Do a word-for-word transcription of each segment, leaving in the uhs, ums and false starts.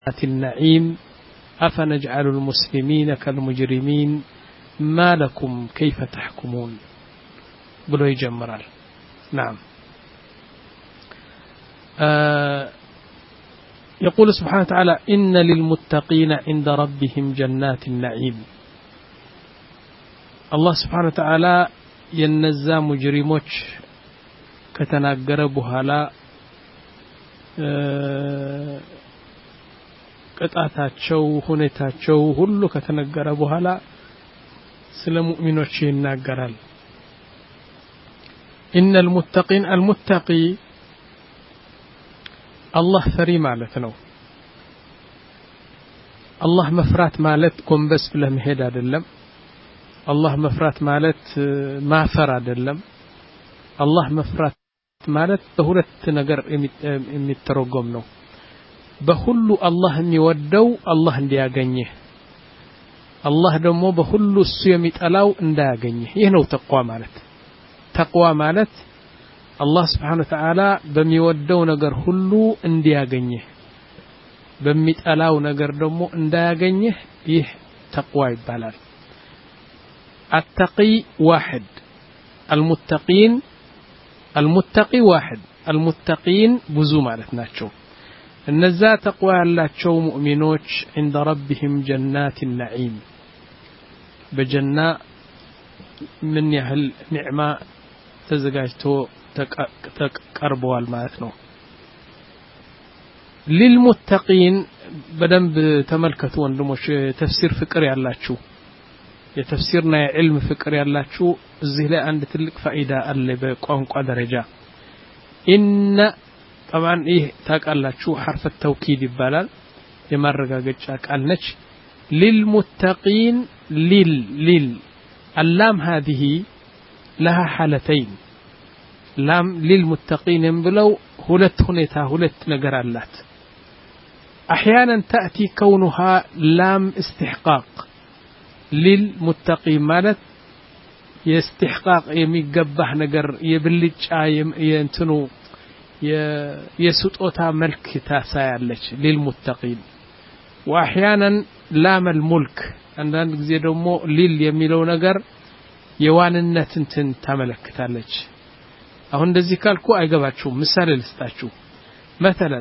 النعيم أفنجعل المسلمين كالمجرمين ما لكم كيف تحكمون بلو يجمرال. نعم. آه يقول سبحانه وتعالى إن للمتقين عند ربهم جنات النعيم. الله سبحانه وتعالى ينزى مجرموش كتناقر بهلا آه ቅጣታቸው ሁኔታቸው ሁሉ ከተነገረ በኋላ ስለ ሙእሚኖች ይናገራል። إن المتقين المتقي الله ፈሪ ማለት ነው። الله መፍራት ማለት ጎንበስ ብለህ መሄድ አይደለም። الله መፍራት ማለት ማፈር አይደለም። الله መፍራት ማለት በሁለት ነገር የሚተረጎም ነው። በሁሉ አላህ የሚወደው አላህ እንዲያገኝህ አላህ ደግሞ በሁሉ እሱ የሚጠላው እንዳያገኝህ ይህ ነው ተቅዋ ማለት። ተቅዋ ማለት አላህ Subhanahu Wa Ta'ala በሚወደው ነገር ሁሉ እንዲያገኝህ በሚጠላው ነገር ደግሞ እንዳያገኝህ ይህ ተቅዋ ይባላል። التقي واحد المتقين المتقي واحد المتقين ብዙ ማለት ናቸው። እነዛ ተቅዋ ያላቸው ሙእሚኖች عند ربهم جنات النعيم በጀና ምን ያህል ኒዕማ ተዘጋጅቶ ተቀርበዋል ማለት ነው። للمتقين በደንብ ተመልከቱ ወንድሞች ተፍሲር ፍቅር ያላችሁ የተፍሲርና የዕልም ፍቅር ያላችሁ እዚህ ላይ አንድ ትልቅ ፋይዳ አለ በቋንቋ ደረጃ ኢነ طبعا ايه ታቃላችሁ حرف التوكيد ይባላል የማረጋገጫ ቃል ነች للمتقين لل لل اللام هذه لها حالتين لام للمتقين ብለው ሁለት ሁኔታ ሁለት ነገር አላት احيانا تاتي كونها لام استحقاق للمتقين ማለት የስትحقاق የሚገባህ ነገር የብልጫ የእንትኑ የስጦታ መልክ ታሳያለች للمتقين واحيانا لام الملك አንዳንድ ጊዜ ደግሞ ሊል የሚለው ነገር የዋንነት እንትን ታመለክታለች። አሁን እንደዚህ ካልኩ አይገባችሁም። ምሳሌ ልስጣችሁ። مثلا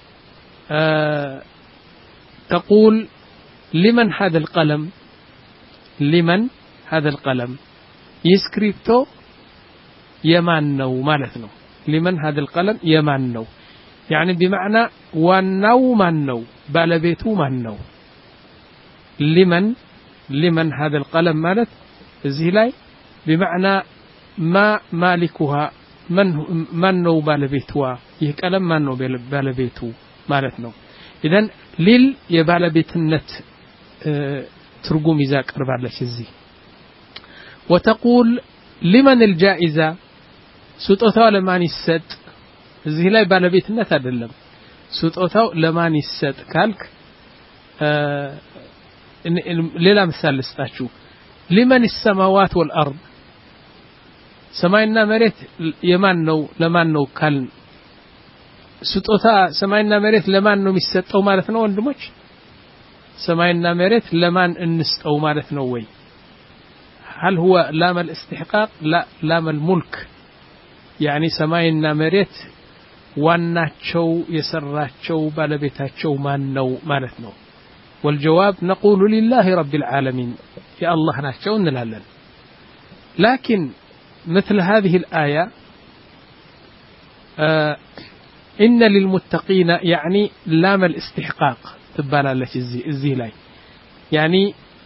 تقول لمن هذا القلم لمن هذا القلم يسكريبتو يمان ነው ማለት ነው። لمن هذا القلم يمان ነው يعني بمعنى ዋናው ማን ነው ባለቤቱ ማን ነው። لمن لمن هذا القلم ማለት እዚህ ላይ بمعنى ما مالكها من من ነው ባለቤቷ ይህ ቀለም ማን ነው ባለቤቱ ማለት ነው። اذا ሊል የባለቤትነት ትርጉም ይዛ ቀርባለች እዚህ وتقول لمن الجائزة ስጦታው ለማን ይሰጥ እዚህ ላይ ባለቤትነት አይደለም ስጦታው ለማን ይሰጥ ካልክ ሌላ ምሳሌ ልስጣችሁ لمن السماوات والارض ሰማይና መሬት የማን ነው ለማን ነው ካል ስጦታ ሰማይና መሬት ለማን ነው የሚሰጠው ማለት ነው ወንድሞች ሰማይና መሬት ለማን እንስጠው ማለት ነው ወይ هل هو لام الاستحقاق لا لام الملك يعني ሰማይና መሬት ዋናቸው የሰራቸው ባለቤታቸው ማን ነው ማለት ነው። والجواب نقول لله رب العالمين يا الله ናቸው እንላለን። لكن مثل هذه الآية آه إن للمتقين يعني لام الاستحقاق تبالالش እዚህ እዚህ ላይ يعني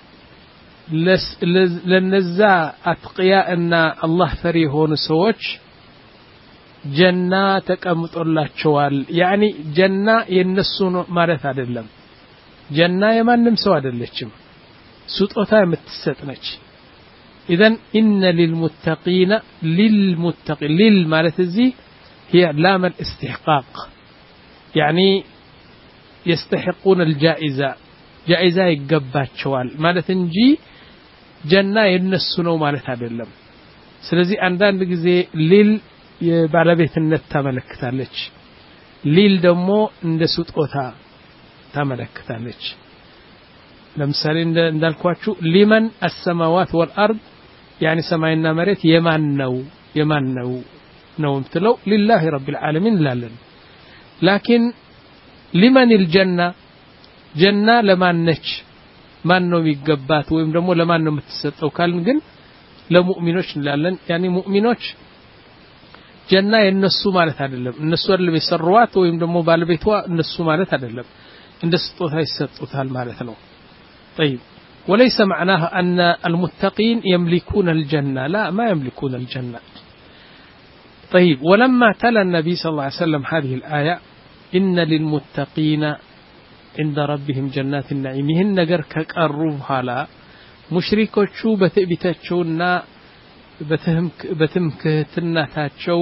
ለነዛ አጥቂያና አላህ ፈሪ የሆኑ ሰዎች ጀና ተቀምጦላቸዋል يعني ጀና የነሱ ማለት አይደለም። ጀና የማንም ሰው አይደለችም ስጦታ የምትሰጥ ነች። اذا ان للمتقين للمتقين لل ማለት እዚህ هي لام الاستحقاق يعني يستحقون الجائزة جائزة ይገባቸዋል ማለት እንጂ ጀና የነሱ ነው ማለት አይደለም። ስለዚህ አንዳንድ ጊዜ ሊል የባለቤትነት ታመለክታለች ሊል ደግሞ እንደ ስጦታ ታመለክታለች ለምሳሌ እንዳልኳችሁ ሊመን السماوات والارض يعني ሰማይና መሬት የማን ነው የማን ነው ነው እንትለው لله رب العالمين ላለን لكن لمن الجنة جنة لمن ነች ማን ነው የሚገባት ወይም ደግሞ ለማን ነው የምትሰጠው ካልን ግን ለሙእሚኖች እንላለን يعني ሙእሚኖች ጀና የነሱ ማለት አይደለም እነሱ አይደለም የሰሩዋት ወይም ደግሞ ባለቤቷ እነሱ ማለት አይደለም እንደ ስጦታ ይሰጡታል ማለት ነው طيب وليس معناه أن المتقين يملكون الجنة لا ما يملكون الجنة طيب ولما تلا النبي صلى الله عليه وسلم هذه الآية إن للمتقين عند ربهم جنات النعيم هن نجر كقرب حالا مشركو شو بتبتشونا بتهم بتمكتناتاچو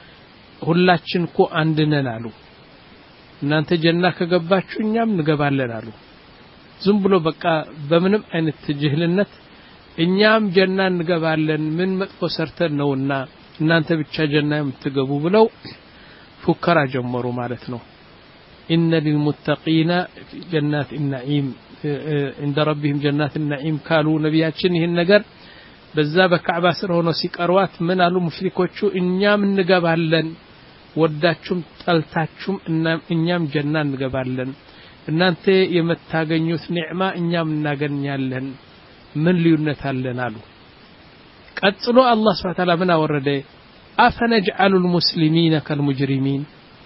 ሁላችን እኮ አንድ ነን አሉ እናንተ ጀና ከገባችሁ እኛም እንገባለን አሉ ዝም ብሎ በቃ በምንም አይነት ጅህልነት እኛም ጀና እንገባለን ምን መጥፎ ሰርተን ነውና እናንተ ብቻ ጀና የምትገቡ ብለው ፉከራ ጀመሩ ማለት ነው إن للمتقين جنات النعيم عند ربهم جنات النعيم قالوا نبياتችን ይሄን ነገር በዛ በካዕባ ስር ሆኖ ሲቀርዋት ምን አሉ ሙሽሪኮቹ እኛም እንገባለን ወዳችሁም ጠልታችሁም እኛም ጀና እንገባለን እናንተ የምታገኙት ኒዕማ እኛም እናገኛለን ምን ልዩነት አለን አሉ ቀጥሎ አላህ Subhanahu Wa Ta'ala ምን አወረደ አፈነጅዐሉ المسلمين كالمجرمين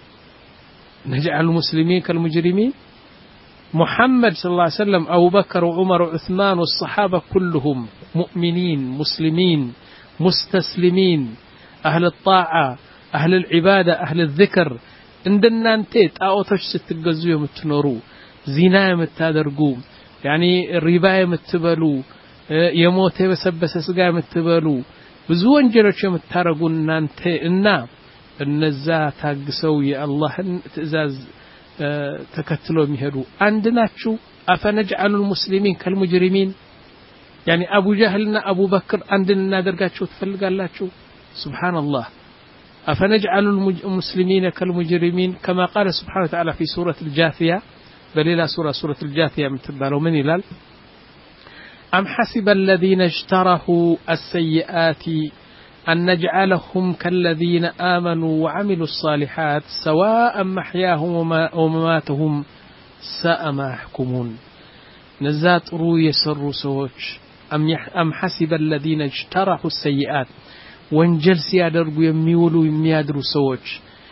نجعل المسلمين كالمجرمين محمد صلى الله عليه وسلم أبو بكر وعمر وعثمان والصحابة كلهم مؤمنين مسلمين مستسلمين أهل الطاعة أهل العبادة أهل الذكر عندنا انتيت أوتش ستجزوا يوم تنورو زنا يوم تادرقو يعني الربا يوم تبلو يموت بسبس سقا يوم تبلو بزوان جلوش يوم تارقو نانتي إنا النزا تاقسوا يا الله تأزاز تكتلوا مهرو عندنا شو أفنجعل المسلمين كالمجرمين يعني أبو جهلنا أبو بكر عندنا درجات شو تفلق الله شو سبحان الله أفنجعل المسلمين كالمجرمين كما قال سبحانه وتعالى في سورة الجاثية بل إلى سورة سورة الجاثية متبالوا من إلال أم حسب الذين اجترحوا السيئات أن نجعلهم كالذين آمنوا وعملوا الصالحات سواء محياهم ومماتهم ساء ما يحكمون نزات رو يسر سوش أم, أم حسب الذين اجترحوا السيئات وانجل سيادرقوا يميولوا يميادروا سوش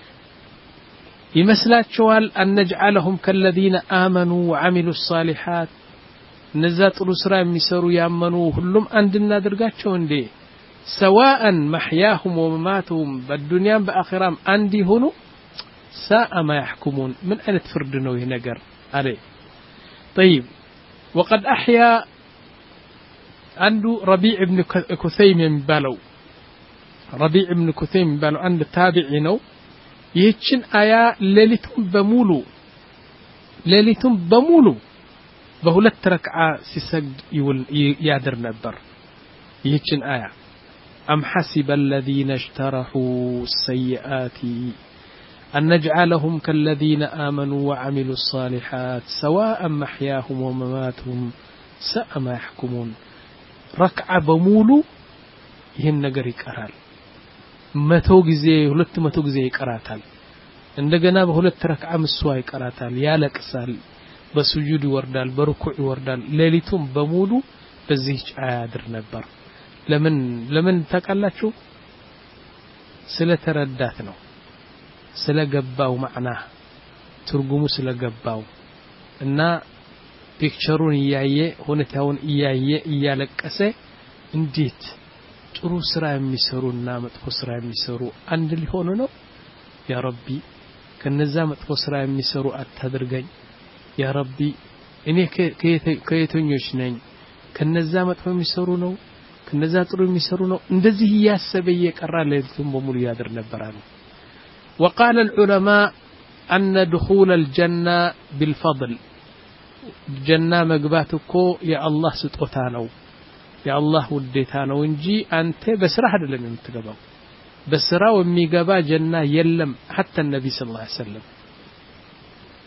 يمثلات شوال أن نجعلهم كالذين آمنوا وعملوا الصالحات نزات رو سرا يميسروا يامنوا هلهم عندنا درقات شون دي سواء محياهم ومماتهم بالدنيا بآخرام عندي هنو ساء ما يحكمون من أين تفردنوا هنقر عليه طيب وقد أحيا عنده ربيع بن كثيم ينبالو ربيع بن كثيم ينبالو عند تابعينو يهتشن آيا ليلتهم بمولو ليلتهم بمولو بهولت ركعة سيسج يادر نبر يهتشن آيا أم حسب الذين اجترحوا السيئات أن نجعلهم كالذين آمنوا وعملوا الصالحات سواء محياهم ومماتهم ساء ما يحكمون ركعة بمولو ይሄን ነገር ይቀራል መቶ ጊዜ ሁለት መቶ ጊዜ ይቀራታል እንደገና በሁለት ረክዓ መስዋ ይቀራታል ያለቅሳል በሱጁድ ይወርዳል በሩኩዕ ይወርዳል ሌሊቱም በሙሉ በዚህ አያድር ነበር ለምን ለምን ተቀላችሁ ስለተረዳት ነው ስለገባው ማዕና ትርጉሙ ስለገባው እና ፒክቸሩን ያየ ሁኔታውን ያየ ያለቀሰ እንዴት ጥሩ ስራ የሚሰሩና መጥፎ ስራ የሚሰሩ አንድ ሊሆኑ ነው ያ ረቢ ከነዛ መጥፎ ስራ የሚሰሩ አታድርገኝ ያ ረቢ እኔ ከየተኞች ነኝ ከነዛ መጥፎ የሚሰሩ ነው ከነዛ ጥሩ የሚሰሩ ነው እንደዚህ ያሰበ የቀራ ለይቱም በሙሉ ያድር ነበራሉ وقال العلماء أن دخول الجنة بالفضل جنة مغباتكو يا الله سطوتا ነው يا الله ውዴታ ነው እንጂ አንተ በስራ አይደለም የምትገባው በስራው የሚገባ ጀና የለም حتى النبي صلى الله عليه وسلم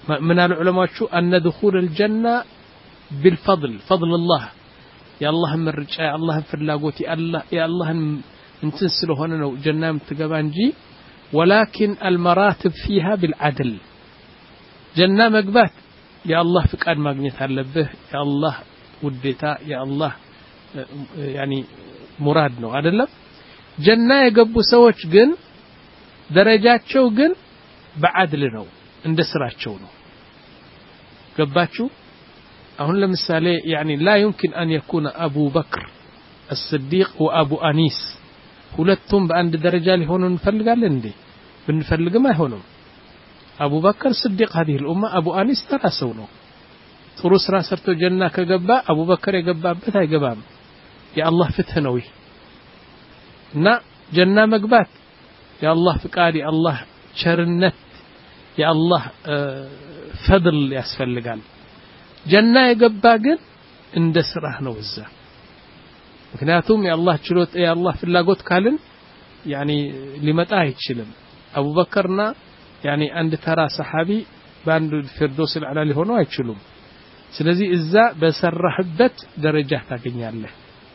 من العلماء شو أن دخول الجنة بالفضل فضل الله يا الله مرجع يا الله فلاقوت يا الله يا الله انتنسلو هنا جنة متقبانجي ولكن المراتب فيها بالعدل جنة مقبات يا الله فقاد ماغنيت አለብህ يا الله ውዴታ يا الله يعني ሙራድ ነው አይደለም ጀና የገቡ ሰዎች ግን ደረጃቸው ግን በአድል ነው እንደ ስራቸው ነው ገባችሁ አሁን ለምሳሌ يعني لا يمكن أن يكون أبو بكر الصديق وأبو أنيس ሁለቱም በአንድ ደረጃ ሊሆኑ እንፈልጋለን እንዴ ብንፈልግም አይሆንም أبو بكر الصديق هذه الأمة أبو أنيس تراسو ነው ጥሩ ስራ ሰርቶ ጀና ከገባ أبو بكر የገባበት አይገባም يا الله ፍትህ ነው ይሄ እና ጀና መግባት يا الله ፍቃድ يا الله ቸርነት يا الله ፈድል ያስፈልጋል ጀና የገባ ግን እንደ ስራህ ነው እዛ ምክንያቱም يا الله ችሎት يا الله ፍላጎት ካልን يعني ሊመጣ አይችልም أبو بكرና يعني عند ترى صحابي باند الفردوس العلى ሊሆኑ አይችሉም ስለዚህ እዛ በሰራህበት ደረጃ ታገኛለህ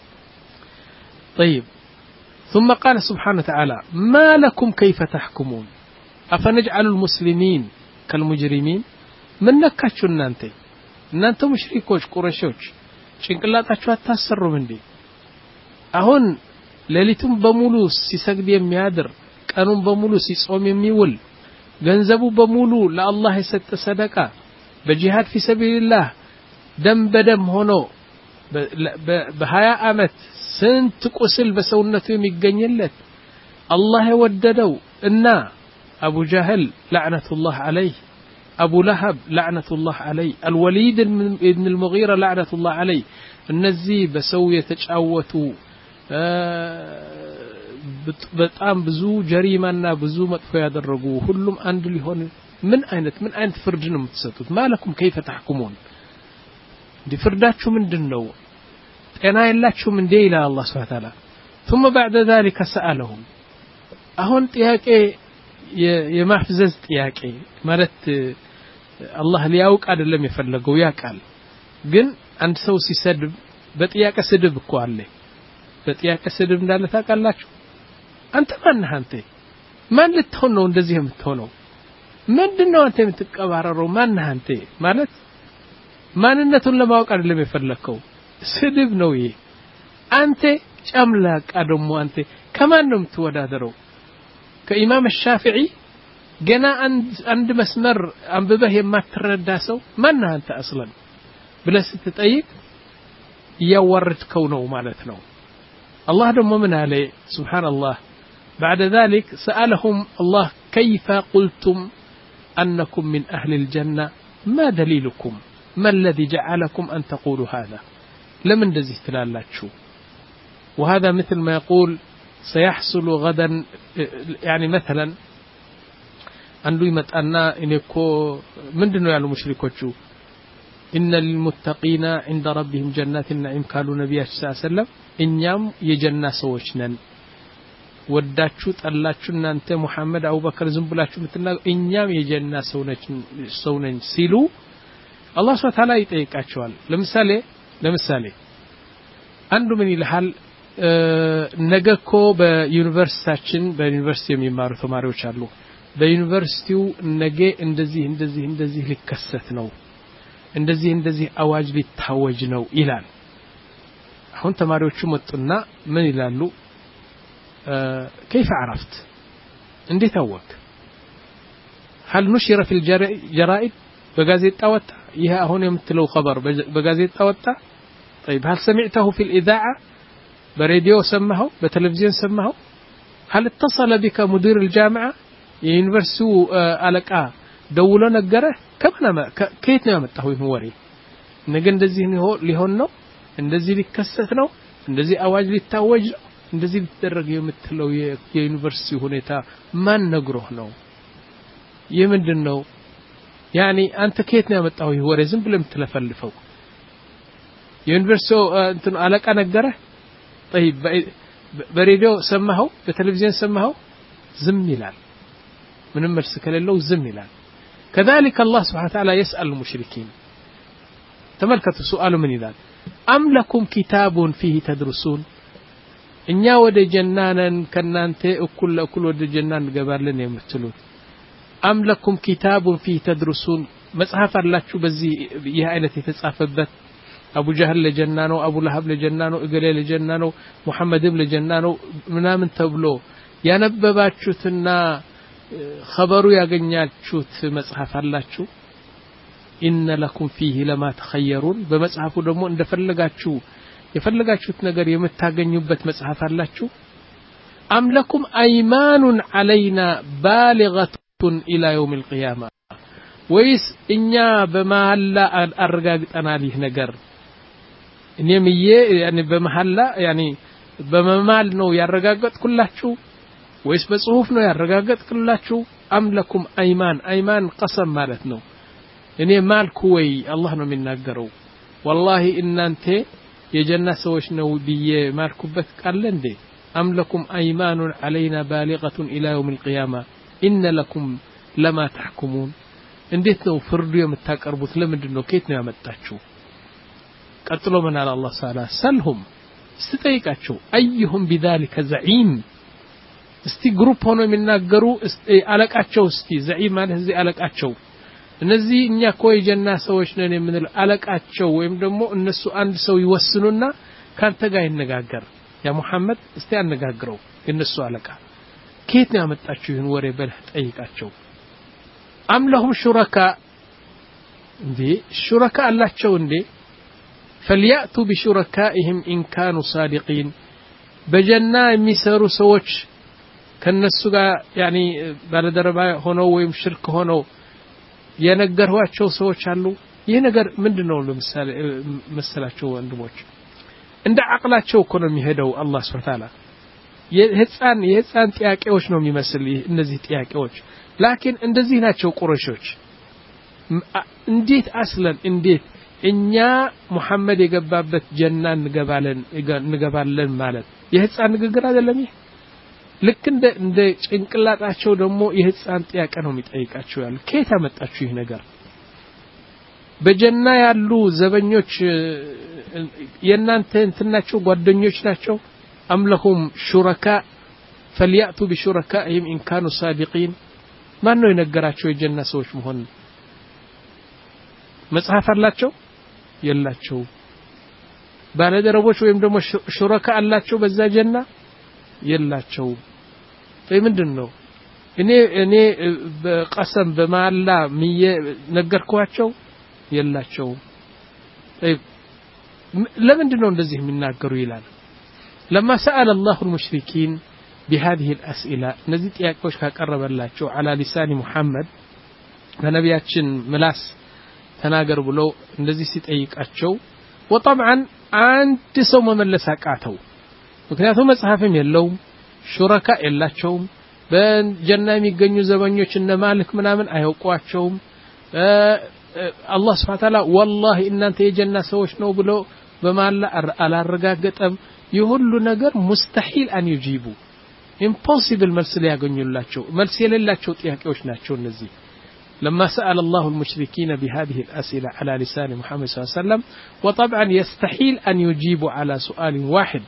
طيب ثم قال سبحانه وتعالى ما لكم كيف تحكمون أفنجعل المسلمين كالمجرمين من ነካችሁ እናንተ እናንተ ሙሽሪኮች ቁረሾች ጭንቅላታችሁ አታሰሩም እንዴ አሁን ሌሊቱን በሙሉ ሲሰግድ የሚያድር ቀኑን በሙሉ ሲጾም የሚውል ገንዘቡ በሙሉ ለአላህ የሰጠ ሰደቃ በጂሃድ في سبيل الله ደም በደም ሆኖ በ20 አመት ስንት ቁስል በሰውነቱ የሚገኝለት አላህ የወደደው እና አቡ ጀህል لعنة الله عليه أبو لهب لعنة الله عليه الوليد بن المغيرة لعنة الله عليه እነዚህ በሰው የተጫወቱ በጣም ብዙ ጀሪማና ብዙ መጥፎ ያደረጉ ሁሉም አንድ ሊሆን ምን አይነት ምን አይነት ፍርድ ነው የምትሰጡት ማለኩም كيف تحكمون ፍርዳችሁ ምንድነው ጤና የላችሁም እንዴ ይላል አላህ Subhanahu Wa Ta'ala ثم بعد ذلك سألهم አሁን ጥያቄ የማፍዘዝ ጥያቄ ማለት አላህ ሊያውቅ አይደለም የፈለገው ያውቃል ግን አንድ ሰው ሲሰድብ በጥያቄ ስድብ እኮ አለ በጥያቄ ስድብ እንዳለ ታውቃላችሁ አንተ ማን ነህ አንተ ማን ልትሆን ነው እንደዚህ የምትሆነው ምንድነው አንተ የምትቀባረረው ማን ነህ አንተ ማለት ማንነቱን ለማወቅ አይደለም የፈለከው ስድብ ነው ይሄ አንተ ጨምላቃ ደግሞ አንተ ከማን ነው የምትወዳደረው ከኢማም الشافعي ገና አንድ አንድ መስመር አንብበህ የማትረዳ ሰው ማን ነህ አንተ አስለን ብለህ ስትጠይቅ ያወርድከው ነው ማለት ነው الله ደግሞ ምን አለ سبحان الله بعد ذلك سألهم الله كيف قلتم أنكم من أهل الجنة ما دليلكم ما الذي جعلكم أن تقولوا هذا لمن دزي تلالاتشو وهذا مثل ما يقول سيحصل غدا يعني مثلا عنده يمتأنا إنكو من دنو يعلو مشركوشو إن للمتقين عند ربهم جنات النعيم قالوا نبي صلى الله عليه وسلم إنيام يجنة سوشنا ወዳችሁ ጠላችሁ እናንተ መሐመድ አቡበከር ዝም ብላችሁ ምትናገሩ እኛም የጀና ሰው ነን ሲሉ አላህ Subhanahu Wa Ta'ala ይጠይቃቸዋል ለምሳሌ ለምሳሌ አንዱ ምን ይልሃል ነገኮ በዩኒቨርሲቲያችን በዩኒቨርሲቲ የሚማሩ ተማሪዎች አሉ በዩኒቨርሲቲው ነገ እንደዚህ እንደዚህ እንደዚህ ሊከሰት ነው እንደዚህ እንደዚህ አዋጅ ሊታወጅ ነው ይላል አሁን ተማሪዎቹ መጡና ምን ይላሉ كيف عرفت እንዴት አወቅ هل نشر في الجرائد بغازيتا وتا ይሄ አሁን የምትለው خبر بغازيتا وتا طيب هل سمعته في الإذاعة براديو سمعه بتلفزيون سمعه هل اتصل بك مدير الجامعة يونيفرسيتي አለቃ ደውሎ ነገረ ከማን ከየት ነው ያመጣው ይሄ ወሬ ነገ እንደዚህ ሊሆን ነው እንደዚህ ሊከሰት ነው እንደዚህ አዋጅ ሊታወጅ ነው እንደዚህ ቢደረግ የምትለው የዩኒቨርሲቲ ሁኔታ ማን ነግሮህ ነው የምንድነው يعني አንተ ከየት ነው ያመጣው ይሄ ወሬ ዝም ብለህ የምትለፈልፈው የዩኒቨርሲቲው እንትን አለቃ ነገረ طيب በሬዲዮ ሰማኸው በቴሌቪዥን ሰማኸው ዝም ይላል ምንም መልስ ከሌለው ዝም ይላል كذلك الله سبحانه وتعالى يسأل المشركين تملكت السؤال من إذا أم لكم كتاب فيه تدرسون إن ود جنانا كنانت أكل أكل ود جنان قبلن يمثلون أم لكم كتاب فيه تدرسون مصحف الله شو بزي يهاينة تتصافبت أبو جهل لجنانو أبو لهب لجنانو إقلي لجنانو محمد لجنانو منامن تبلو يا نبباتشوتنا خبروا يا جنياتشوت مصحف الله شو إن لكم فيه لما تخيرون بمصحفو دمو اندفلغاتشو يفلغاتشوت ነገር የምታገኙበት መጽሐፍ አላችሁ أم لكم أيمان علينا بالغة إلى يوم القيامة ويس إنيا بمحلا أرغاغطنا ليه ነገር እኔም የ يعني بمحلا يعني በመማል ነው ያረጋግጥኩላችሁ ወይስ በጽሁፍ ነው ያረጋግጥኩላችሁ أم لكم أيمان أيمان قسم ማለት ነው እኔ ማልኩ ወይ አላህ ነው የሚናገረው والله እናንተ የጀና ሰዎች ነው ብዬ ማልኩበት ቃል እንዴ أم لكم أيمان علينا بالغة إلى يوم القيامة إن لكم لما تحكمون እንዴት ነው ፍርዱ የምታቀርቡት ለምንድነው ከየት ነው ያመጣችሁ ቀጥሎ ምን አለ አላህ ሰላ ሰልሁም ስትጠይቃቸው أيهم بذلك زعيم እስቲ ግሩፕ ሆኖ የሚናገሩ አለቃቸው እስቲ زعيم ማለት እዚህ አለቃቸው እነዚህ እኛ ኮይ ጀና ሰዎች ነን የምንል አለቃቸው ወይም ደግሞ እነሱ አንድ ሰው ይወስኑና ካንተ ጋር ይነጋገር ያ መሐመድ እስቲ ያነጋግረው እነሱ አለቃ ከየት ነው ያመጣችሁ ይሁን ወሬ በልህ ጠይቃቸው أم لهم شركاء دي شركاء الله شو دي فليأتوا بشركائهم إن كانوا صادقين بجنة ميسروا سوتش كالنسوغا يعني بعد ربع هنا ويم شرك هنا ينقروا شو سوتش علو ينقر من دونه مثال مثلا شو عندهمش عند عقلات شو كانوا يهدوا الله سبحانه وتعالى يهتسان يهتسان تياكيوش نوم يمثل النزيه تياكيوش لكن እንደዚህ ናቸው ቁረሾች እንዴት አስለን እንዴት እኛ መሐመድ የገባበት ጀና እንገባለን እንገባለን ማለት የህፃን ንግግር አይደለም ይሄ ልክ እንደ እንደ ጭንቅላታቸው ደግሞ የህፃን ጥያቄ ነው የሚጠይቃቸው ያሉ ከየት አመጣችሁ ይሄ ነገር በጀና ያሉ ዘበኞች የናንተ እንትናቸው ጓደኞች ናቸው አምለሁም ሹረካ فليأتوا بشركائهم إن كانوا صادقين ማን ነው የነገራቸው የጀና ሰዎች መሆን መጽሐፍ አላቸው የላቸው ባለደረቦች ወይም ደግሞ ሹረካ አላቸው በዛ ጀና የላቸው ምንድነው እኔ እኔ በቀሰም በማላ ምየ ነገርኳቸው የላቸው ለምንድነው እንደዚህ የሚናገሩ ይላል لما سأل الله المشركين بهذه الأسئلة نزي ጥያቄዎች ካቀረበላቸው على لسان محمد በነቢያችን ምላስ ተናገር ብሎ እንደዚህ ሲጠይቃቸው وطبعا አንድ ሰው መመለስ አቃተው ምክንያቱም መጽሐፍም የለውም ሹረካ የላቸውም በጀና የሚገኙ ዘበኞች እነ ማልክ ምናምን አይወቋቸውም አላህ Subhanahu Wa Ta'ala والله እናንተ የጀና ሰዎች ነው ብሎ በማላ አላረጋገጠም ይሁሉ ነገር مستحيل ان يجيبوا impossible መልስ ሊያገኙላቸው መልስ የሌላቸው ጥያቄዎች ናቸው እነዚህ لما سأل الله المشركين بهذه الأسئلة على لسان محمد صلى الله عليه وسلم وطبعا يستحيل أن يجيبوا على سؤال واحد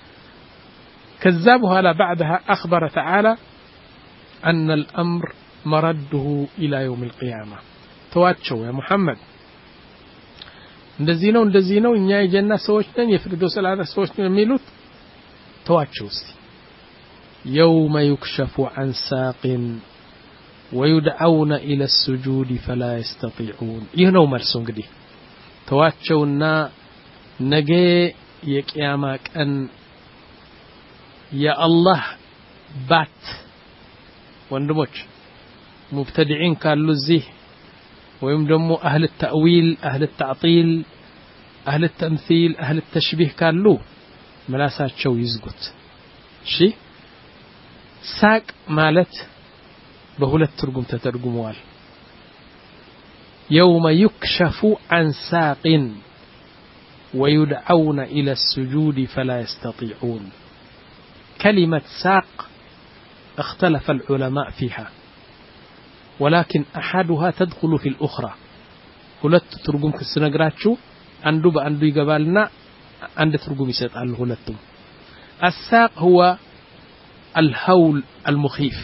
كذبها بعدها أخبر تعالى أن الأمر مرده إلى يوم القيامة تواتشوا يا محمد እንደዚህ ነው እንደዚህ ነው እኛ የጀና ሰዎች ነን የፍርዶስ አላህ ሰዎች ነን የሚሉት ተዋቸው እስቲ يوم يكشف عن ساق ويدعون إلى السجود فلا يستطيعون يهنو مرسو እንግዲህ ተዋቸውና ነገ የቂያማ ቀን የአላህ ባት ወንድሞች ሙብተዲዒን ካሉ እዚህ ወይም ደግሞ አህል التأويل أهل التعطيل أهل التمثيل أهل التشبيه ካሉ መላሳቸው ይዝጉት እሺ ሳቅ ማለት በሁለት ትርጉም ተተርጉመዋል يوم يكشف عن ساق ويدعون إلى السجود فلا يستطيعون كلمة ساق اختلف العلماء فيها ولكن أحدها تدخل في الأخرى ሁለት ትርጉም ከስነግራችሁ አንዱ በአንዱ ይገባልና አንድ ትርጉም ይሰጣል ሁለቱም الساق هو الهول المخيف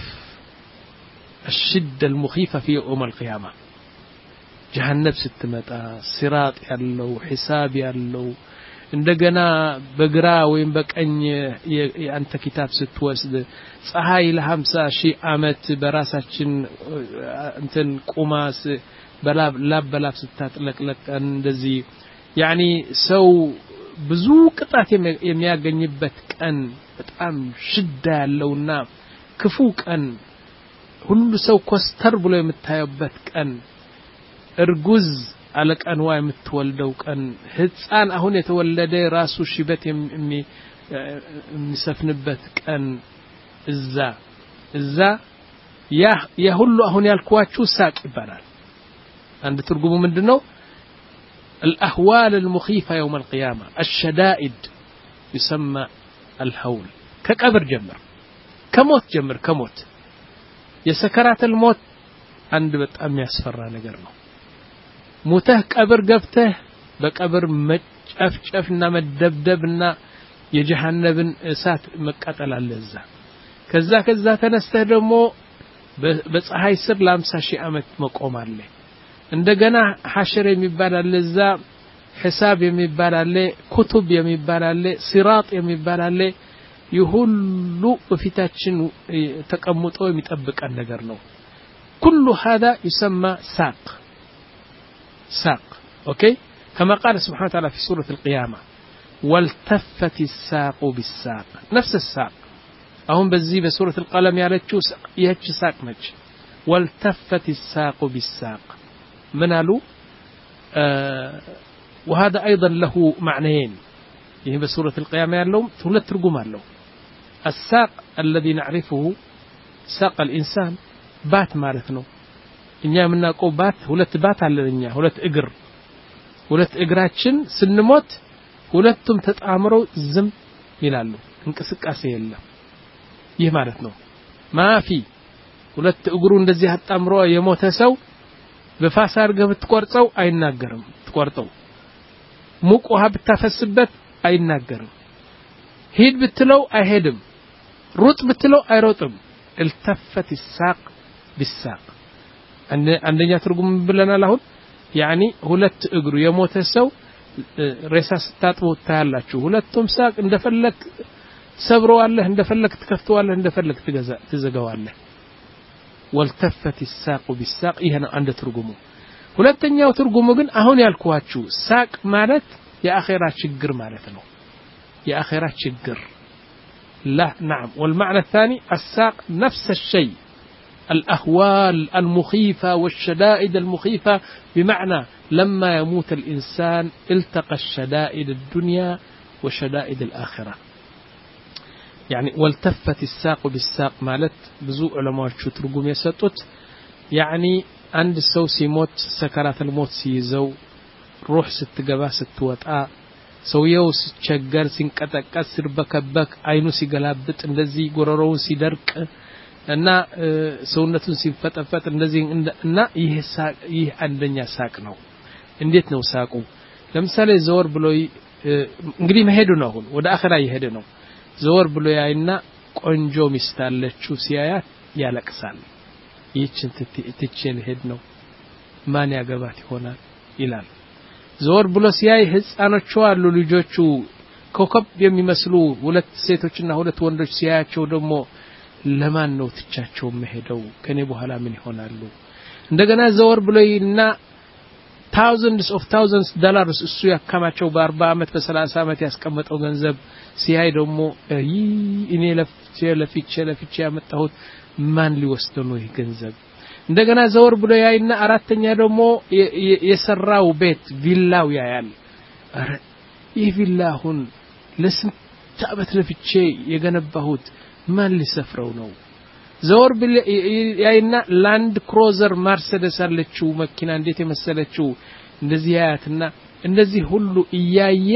الشدة المخيفة في يوم القيامة جهنم ስትመጣ ሲራጥ ያለው ሒሳብ ያለው እንደገና በግራ ወይም በቀኝ የአንተ ኪታብ ስትወስድ ፀሐይ ለ50 ሺህ አመት በራሳችን እንትን ቁማስ በላብ ላብ በላብ ስታጥለቅለቅ እንደዚህ ያኒ ሰው ብዙ ቅጣት የሚያገኝበት ቀን በጣም ሽዳ ያለውና ክፉ ቀን ሁሉ ሰው ኮስተር ብሎ የምታየበት ቀን እርጉዝ አለቀንዋ የምትወልደው ቀን ህፃን አሁን የተወለደ ራሱ ሽበት የሚሰፍንበት ቀን እዛ እዛ ያ ያ ሁሉ አሁን ያልኳችሁ ሳቅ ይባላል عند ترجمه من دنو الأهوال المخيفة يوم القيامة الشدائد يسمى الهول كقبر جمر كموت جمر كموت يسكرات الموت عند بتأم يسفر نجرنا موته قبر قبته بقبر مجفجفنا مدبدبنا يجهنبن سات مقتل اللذة كذا كذا تنسته دمو بصحاي سر لامسا شي عمت مقوم عليه እንደገና ሐሽር የሚባል አለ እዛ ሒሳብ የሚባል አለ ኩቱብ የሚባል አለ ሲራጥ የሚባል አለ ይሁሉ በፊታችን ተቀምጦ የሚጠብቀን ነገር ነው كل هذا يسمى ساق ساق اوكي كما قال سبحانه وتعالى في سورة القيامة والتفت الساق بالساق نفس الساق اهم بزي بسورة القلم ያለችው ይህች ሳቅ ነች والتفت الساق بالساق من قالوا آه وهذا أيضا له معنيين يعني بسورة القيامة يالهم ثلاث ترجم له الساق الذي نعرفه ساق الإنسان بات مالتنا إنيا منا قو بات ولت بات على إنيا ولت إجر ولت إجراتشن سنموت ولتم تتعمروا زم يلالو انكسك أسيلا يه مالتنا ما في ولت إجرون دزي هتعمروا يموت سو በፋስ አርገህ ብትቆርጠው አይናገርም ትቆርጠው ሙቅ ውሃ ብታፈስበት አይናገርም ሂድ ብትለው አይሄድም ሩጥ ብትለው አይሮጥም التفت الساق بالساق አንደኛ ትርጉም ብለናል አሁን ያኒ ሁለት እግሩ የሞተ ሰው ሬሳ ስታጥበው ታያላችሁ ሁለቱም ሳቅ እንደፈለክ ሰብረዋለህ እንደፈለክ ትከፍተዋለህ እንደፈለክ ትገዛ ትዘጋዋለህ والتفت الساق بالساق ይሄን አንደ ትርጉሙ ሁለተኛው ትርጉሙ ግን አሁን ያልኳችሁ ሳቅ ማለት የአኺራ ችግር ማለት ነው የአኺራ ችግር لا نعم والمعنى الثاني الساق نفس الشيء الأهوال المخيفة والشدائد المخيفة بمعنى لما يموت الإنسان التقى الشدائد الدنيا وشدائد الآخرة يعني والتفت الساق بالساق مالت بزوء علماء شو ترجم يسطت يعني عند السو سيموت سكرات الموت سيزو روح ستجبا ستوطا سويو ستشجر سينقطقط سربكبك عينو سيغلابط እንደዚህ ጎረሮው ሲደርቅ እና ሰውነቱን ሲፈጠፈጥ እንደዚህ እና ይሄ ሳቅ ይሄ አንደኛ ሳቅ ነው እንዴት ነው ሳቁ ለምሳሌ ዘወር ብሎ እንግዲህ መሄዱ ነው አሁን ወደ አኺራ ይሄደ ነው ዘወር ብሎ ያይና ቆንጆ ሚስታለችው ሲያያት ያለቅሳል ይህችን ትትችን ሄድ ነው ማን ያገባት ይሆናል ይላል ዘወር ብሎ ሲያይ ህፃኖቹ አሉ ልጆቹ ኮከብ የሚመስሉ ሁለት ሴቶችና ሁለት ወንዶች ሲያያቸው ደግሞ ለማን ነው ትቻቸው መሄደው ከኔ በኋላ ምን ይሆናሉ እንደገና ዘወር ብሎይና thousands of thousands dollars እሱ ያከማቸው በ40 አመት በ30 አመት ያስቀመጠው ገንዘብ ሲያይ ደግሞ እኔ ለፍቼ ለፍቼ ለፍቼ ያመጣሁት ማን ሊወስደው ነው ይሄ ገንዘብ እንደገና ዘወር ብሎ ያይና አራተኛ ደግሞ የሰራው ቤት ቪላው ያያል አረ ይህ ቪላሁን ለስንት አመት ለፍቼ የገነባሁት ማን ሊሰፍረው ነው ዘወር ብሎ ያይና ላንድ ክሩዘር መርሴዲስ አለችው መኪና እንዴት የመሰለችው እንደዚህ ያያትና እንደዚህ ሁሉ እያየ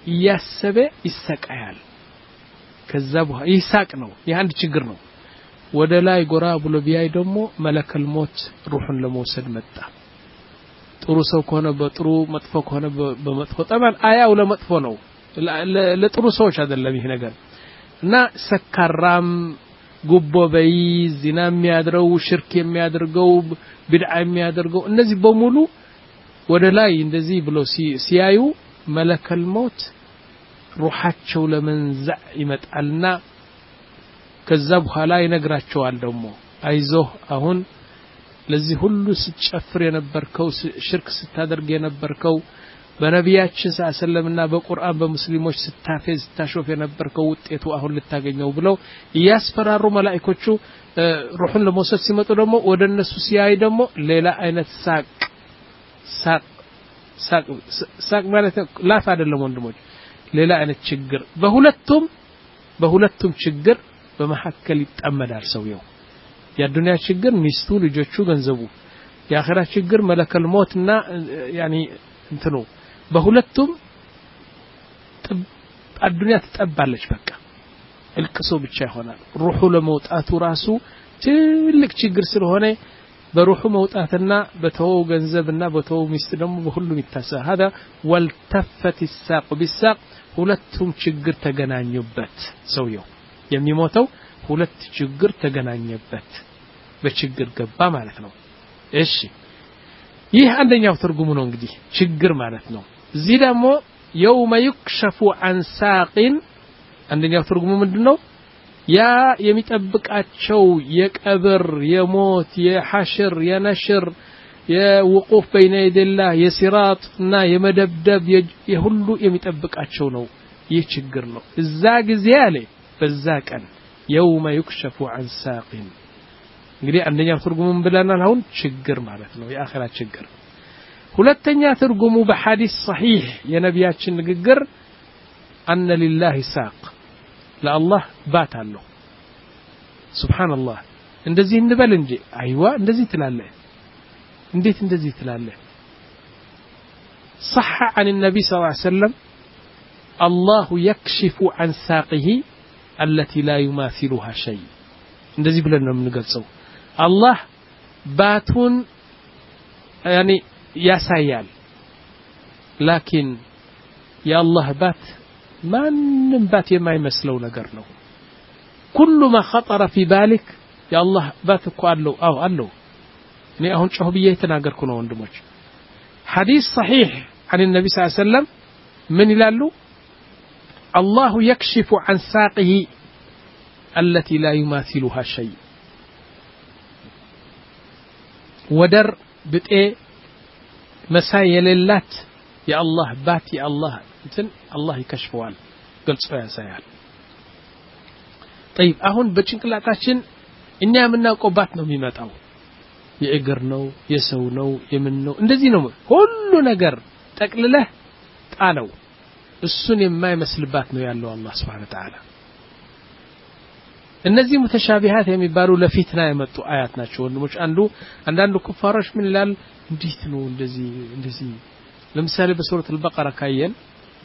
እያሰበ ይሰቃያል ከዛ በኋላ ይሳቅ ነው ይህ አንድ ችግር ነው ወደ ላይ ጎራ ብሎ ቢያይ ደግሞ መለከል ሞት ሩህን ለመውሰድ መጣ ጥሩ ሰው ከሆነ በጥሩ መጥፎ ከሆነ በመጥፎ طبعا አያው ለመጥፎ ነው ለጥሩ ሰዎች አይደለም ይሄ ነገር እና ሰካራም ጉቦ በይ ዚና የሚያድረው ሽርክ የሚያደርገው ቢድዓ የሚያደርገው እነዚህ በሙሉ ወደ ላይ እንደዚህ ብሎ ሲያዩ መለከል ሞት ሩሃቸው ለመንዛዕ ይመጣልና ከዛ በኋላ ይነግራቸዋል ደግሞ አይዞህ አሁን ለዚህ ሁሉ ሲጨፍር የነበርከው ሽርክ ስታደርግ የነበርከው በነቢያችን ሰለላሁና በቁርአን በሙስሊሞች ስታፈዝ ስታሾፍ የነበርከው ውጤቱ አሁን ልታገኘው ብለው ያስፈራሩ መላእክቶቹ ሩህን ለመውሰድ ሲመጡ ደግሞ ወደ እነሱ ሲያይ ደግሞ ሌላ አይነት ሳቅ ሳቅ ሳቅ ሳቅ ማለት ላፍ አይደለም ወንድሞች ሌላ አይነት ችግር በሁለቱም በሁለቱም ችግር በመሐከል ይጣመዳል ሰውየው የዱንያ ችግር ሚስቱ ልጆቹ ገንዘቡ የአኺራ ችግር መለከል ሞትና ያኒ እንትኑ በሁለቱም አዱንያ ተጠባለች በቃ እልቅሶ ብቻ ይሆናል ሩሁ ለመውጣቱ ራሱ ትልቅ ችግር ስለሆነ በሩሁ መውጣትና በተው ገንዘብና በተው ሚስት ደግሞ በሁሉም ይታሰ هذا والتفت الساق بالساق ሁለቱም ችግር ተገናኙበት ሰውየው የሚሞተው ሁለት ችግር ተገናኘበት በችግር ገባ ማለት ነው እሺ ይህ አንደኛው ትርጉሙ ነው እንግዲህ ችግር ማለት ነው እዚህ ደግሞ يوم يكشف عن ساق አንደኛው ትርጉሙ ምንድነው ያ የሚጠብቃቸው የቀብር የሞት የሐሽር የነሽር የውቁፍ بين يدي الله የሲራጥና የመደብደብ የሁሉ የሚጠብቃቸው ነው ይህ ችግር ነው እዛ ጊዜ አለ በዛ ቀን يوم يكشف عن ساق እንግዲህ አንደኛው ትርጉሙ ብለናል አሁን ችግር ማለት ነው የአኺራ ችግር ሁለተኛ ትርጉሙ በሐዲስ صحيح የነቢያችን ንግግር ان لله ساق ለአላህ ባት አለው ሱብሃንአላህ እንደዚህ እንበል እንጂ አይዋ እንደዚህ ትላለህ እንዴት እንደዚህ ትላለህ صح عن النبي صلى الله عليه وسلم الله يكشف عن ساقه التي لا يماثلها شيء እንደዚህ ብለን ነው የምንገልጸው አላህ ባቱን يعني ያሳያል لكن يا الله بات ማንም ባት የማይመስለው ነገር ነው كل ما خطر في بالك يا الله بات እኮ አለው አው አለው እኔ አሁን ጮህ ብዬ ተናገርኩ ነው ወንድሞች حديث صحيح عن النبي صلى الله عليه وسلم من ይላሉ الله يكشف عن ساقه التي لا يماثلها شيء ودر بتئ مساي የሌላት يا الله بات يا الله እንትን الله ይከሽፈዋል ገልጾ ያሳያል طيب አሁን በጭንቅላታችን እኛ የምናውቀው ነው የሚመጣው የእግር ነው የሰው ነው የምን ነው እንደዚህ ነው ሁሉ ነገር ጠቅልለህ ጣለው እሱን የማይመስልባት ነው ያለው አላህ Subhanahu Wa Ta'ala እነዚህ ሙተሻቢሃት የሚባሉ ለፊትና የመጡ አያት ናቸው ወንድሞች አንዱ አንዳንዱ ኩፋሮች ምን ይላል እንዴት ነው እንደዚህ እንደዚህ ለምሳሌ በሱረት አልበቀራ ካየን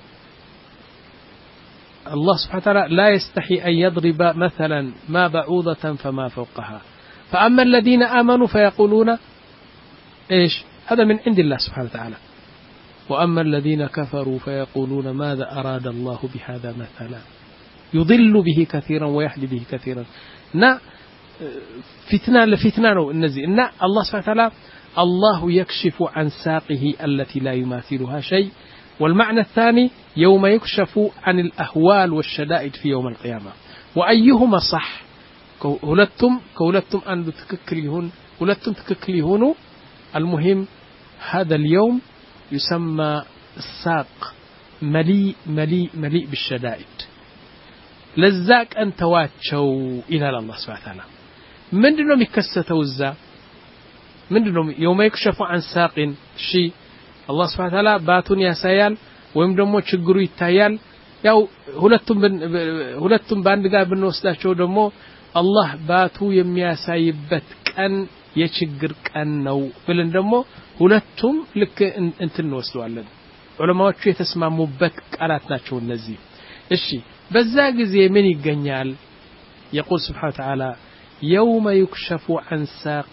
الله سبحانه وتعالى لا يستحي أن يضرب مثلا ما بعوضة فما فوقها فأما الذين آمنوا فيقولون إيش هذا من عند الله سبحانه وتعالى وأما الذين كفروا فيقولون ماذا أراد الله بهذا مثلا يضل به كثيرا ويهدي به كثيرا نا فتنة لفتنة النزي نا الله سبحانه وتعالى الله يكشف عن ساقه التي لا يماثلها شيء والمعنى الثاني يوم يكشف عن الأهوال والشدائد في يوم القيامة وأيهما صح كولتم كولتم أن تككليهن ولتم تككليهن المهم هذا اليوم يسمى الساق مليء مليء مليء بالشدائد لذاك أن تواتشوا إلى الله سبحانه وتعالى من دونهم يكسته الزا من دونهم يوم يكشف عن ساق شيء الله سبحانه وتعالى باتون يا سيال ወይም ደግሞ ችግሩ ይታያል ያው ሁለቱም ሁለቱም ባንድ ጋር ብንወስዳቸው ደግሞ አላህ ባቱ የሚያሳይበት ቀን የችግር ቀን ነው ብለን ደግሞ ሁለቱም ልክ እንትን ወስደዋለን ዑለማዎቹ የተስማሙበት ቃላት ናቸው እነዚህ እሺ በዛ ጊዜ ምን ይገኛል يقول سبحانه وتعالى يوم يكشف عن ساق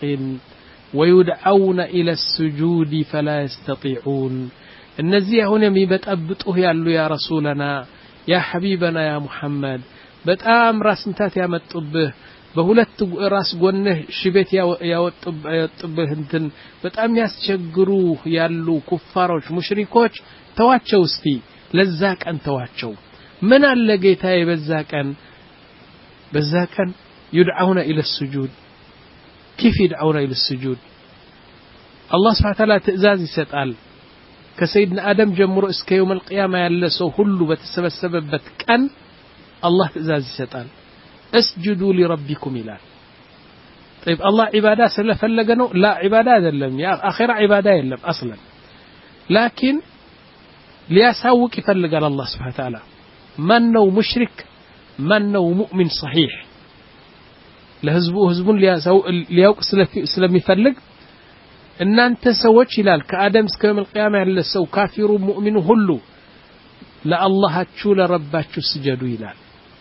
ويدعون إلى السجود فلا يستطيعون النزي هنا يبطبطوه ያሉ يا رسولنا يا حبيبنا يا محمد በጣም ራስ ምታት ያመጡብህ በሁለት ራስ ጎንህ ሽበት ያወጡብህ እንትን በጣም ያስቸግሩ ያሉ ኩፋሮች ሙሽሪኮች ተዋቸው እስቲ ለዛ ቀን ተዋቸው ምን አለ ጌታዬ በዛ ቀን በዛ ቀን يدعون إلى السجود كيف يدعون إلى السجود الله سبحانه وتعالى تأزاز يسأل كسيدنا آدم جمرو اسك يوم القيامة يلسو هلو بتسبب بتكن الله تأزاز يسأل اسجدوا لربكم إلى طيب الله عبادة سلف فلقنو لا عبادة لم يا آخر عبادة لم أصلا لكن ليساوك يفلق على الله سبحانه وتعالى من نو مشرك من نو مؤمن صحيح لهزبو هزبون ليوق سلم يفلق إن أنت سوتش لال كآدم سكيوم القيامة لسو كافر مؤمن هلو لا الله تشول رباتشو سجدوا إلال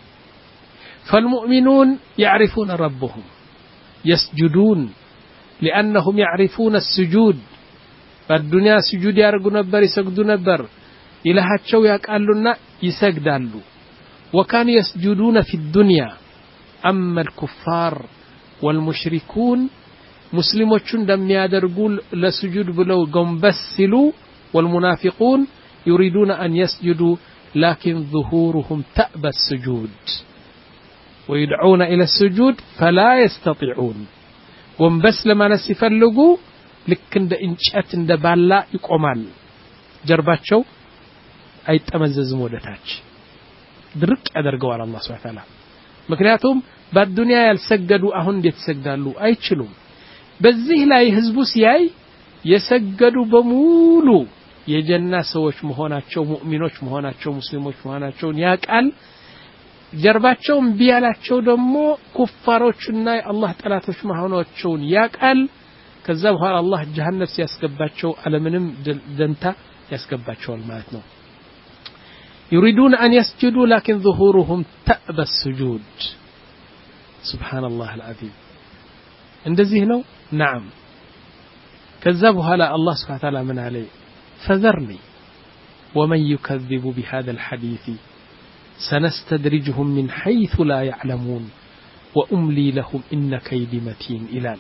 فالمؤمنون يعرفون ربهم يسجدون لأنهم يعرفون السجود فالدنيا سجود يارقوا نبر يسجدوا نبر إلى هاتشو يقالوا يسجدالو وكانوا يسجدون في الدنيا أما الكفار والمشركون مسلمون دم يادرقول لسجود بلو قنبسلوا والمنافقون يريدون أن يسجدوا لكن ظهورهم تأبى السجود ويدعون إلى السجود فلا يستطيعون قنبس لما نسفلقوا لكن دا إنشأت دا بالا يقومال جرباتشو أي تأمزز مودتاج درك أدرقوا على الله سبحانه وتعالى ምክንያቱም በዱንያ ያልሰገዱ አሁን እንዴት ይሰግዳሉ አይችሉም በዚህ ላይ ህዝቡ ሲያይ የሰገዱ በሙሉ የጀና ሰዎች መሆናቸው ሙእሚኖች መሆናቸው ሙስሊሞች መሆናቸውን ያቃል ጀርባቸውን ቢያላቸው ደግሞ ኩፋሮችና የአላህ ጠላቶች መሆናቸውን ያቃል ከዛ በኋላ አላህ ጀሃነም ሲያስገባቸው ዓለምንም ደንታ ያስገባቸዋል ማለት ነው يريدون أن يسجدوا لكن ظهورهم تأبى السجود سبحان الله العظيم اندزي هنا نعم كذبوا لا الله سبحانه وتعالى من عليه فذرني ومن يكذب بهذا الحديث سنستدرجهم من حيث لا يعلمون وأملي لهم إن كيدي متين إلال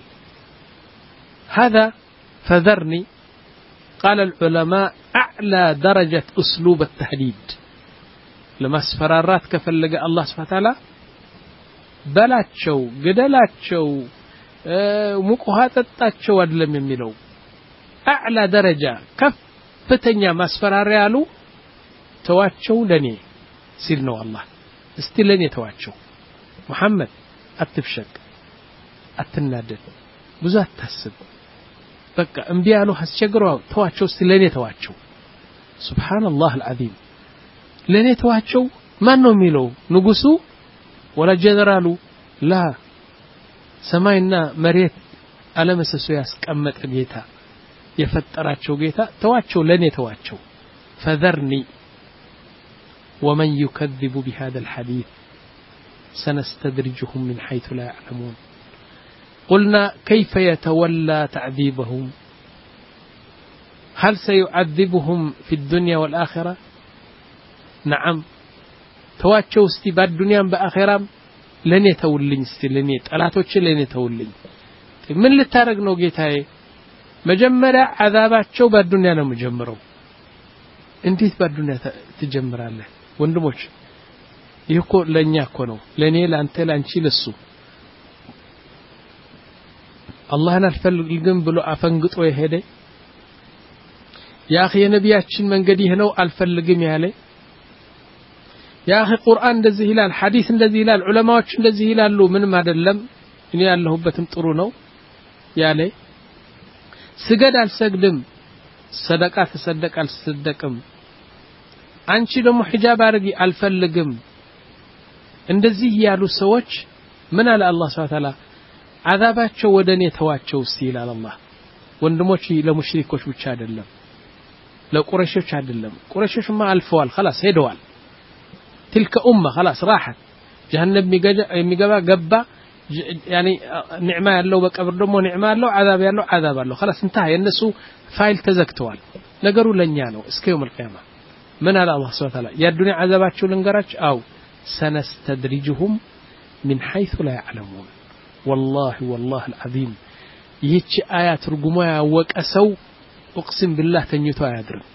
هذا فذرني قال العلماء أعلى درجة أسلوب التهديد لما سفرارات كفلق الله سبحانه وتعالى بلاتشو قدلاتشو أه مقهاتتاتشو أدلم يميلو أعلى درجة كفتنيا ما سفراريالو تواتشو لني سيرنو الله استلني تواتشو محمد أتفشق أتنادل بزات تحسب بقى انبيالو هسشقروا تواتشو استلني تواتشو سبحان الله العظيم لني تواتشو ما نو ميلو نقصو ولا جنرالو لا سماينا مريت على مسسو ياسقمط ጌታ የፈጠራቸው ጌታ ተዋቸው ለኔ ተዋቸው فذرني ومن يكذب بهذا الحديث سنستدرجهم من حيث لا يعلمون قلنا كيف يتولى تعذيبهم هل سيعذبهم في الدنيا والآخرة نعم ተዋቸው እስቲ በዱንያም በአኺራም ለኔ ተውልኝ እስቲ ለኔ ጠላቶች ለኔ ተውልኝ ምን ልታረግ ነው ጌታዬ መጀመሪያ አዛባቸው በዱንያ ነው መጀመረው እንዴት በዱንያ ትጀምራለህ ወንድሞች ይሄኮ ለኛ እኮ ነው ለኔ ላንተ ላንቺ ለሱ አላህን አልፈልግም ብሎ አፈንግጦ የሄደ ያ አኺ የነቢያችን መንገድ ይሄ ነው አልፈልግም ያለ ያ አኺ ቁርአን እንደዚህ ይላል ሐዲስ እንደዚህ ይላል ዑለማዎች እንደዚህ ይላሉ ምንም አይደለም እኔ ያለሁበትም ጥሩ ነው ያለ ስገድ አልሰግድም ሰደቃ ተሰደቅ አልሰደቅም አንቺ ደግሞ ሒጃብ አርጊ አልፈልግም እንደዚህ ያሉ ሰዎች ምን አለ አላህ Subhanahu Wa Ta'ala አዛባቸው ወደኔ ተዋቸው ሲላል አላህ ወንድሞች ለሙሽሪኮች ብቻ አይደለም ለቁረይሾች አይደለም ቁረይሾችማ አልፈዋል خلاص ሄደዋል تلك امه خلاص راحت جهنم የሚገባ ገባ يعني نعمة ያለው በቀብር ደግሞ نعمة ያለው عذاب ያለው عذاب ያለው خلاص انتهى የነሱ ፋይል ተዘግቷል ነገሩ ለኛ ነው እስከ يوم القيامة من على الله سبحانه وتعالى يا الدنيا عذاباቸው ልንገራች አው سنستدرجهم من حيث لا يعلمون والله والله العظيم ይህች አያት ትርጉሟ ያወቀ ሰው اقسم بالله ተኝቶ አያድርም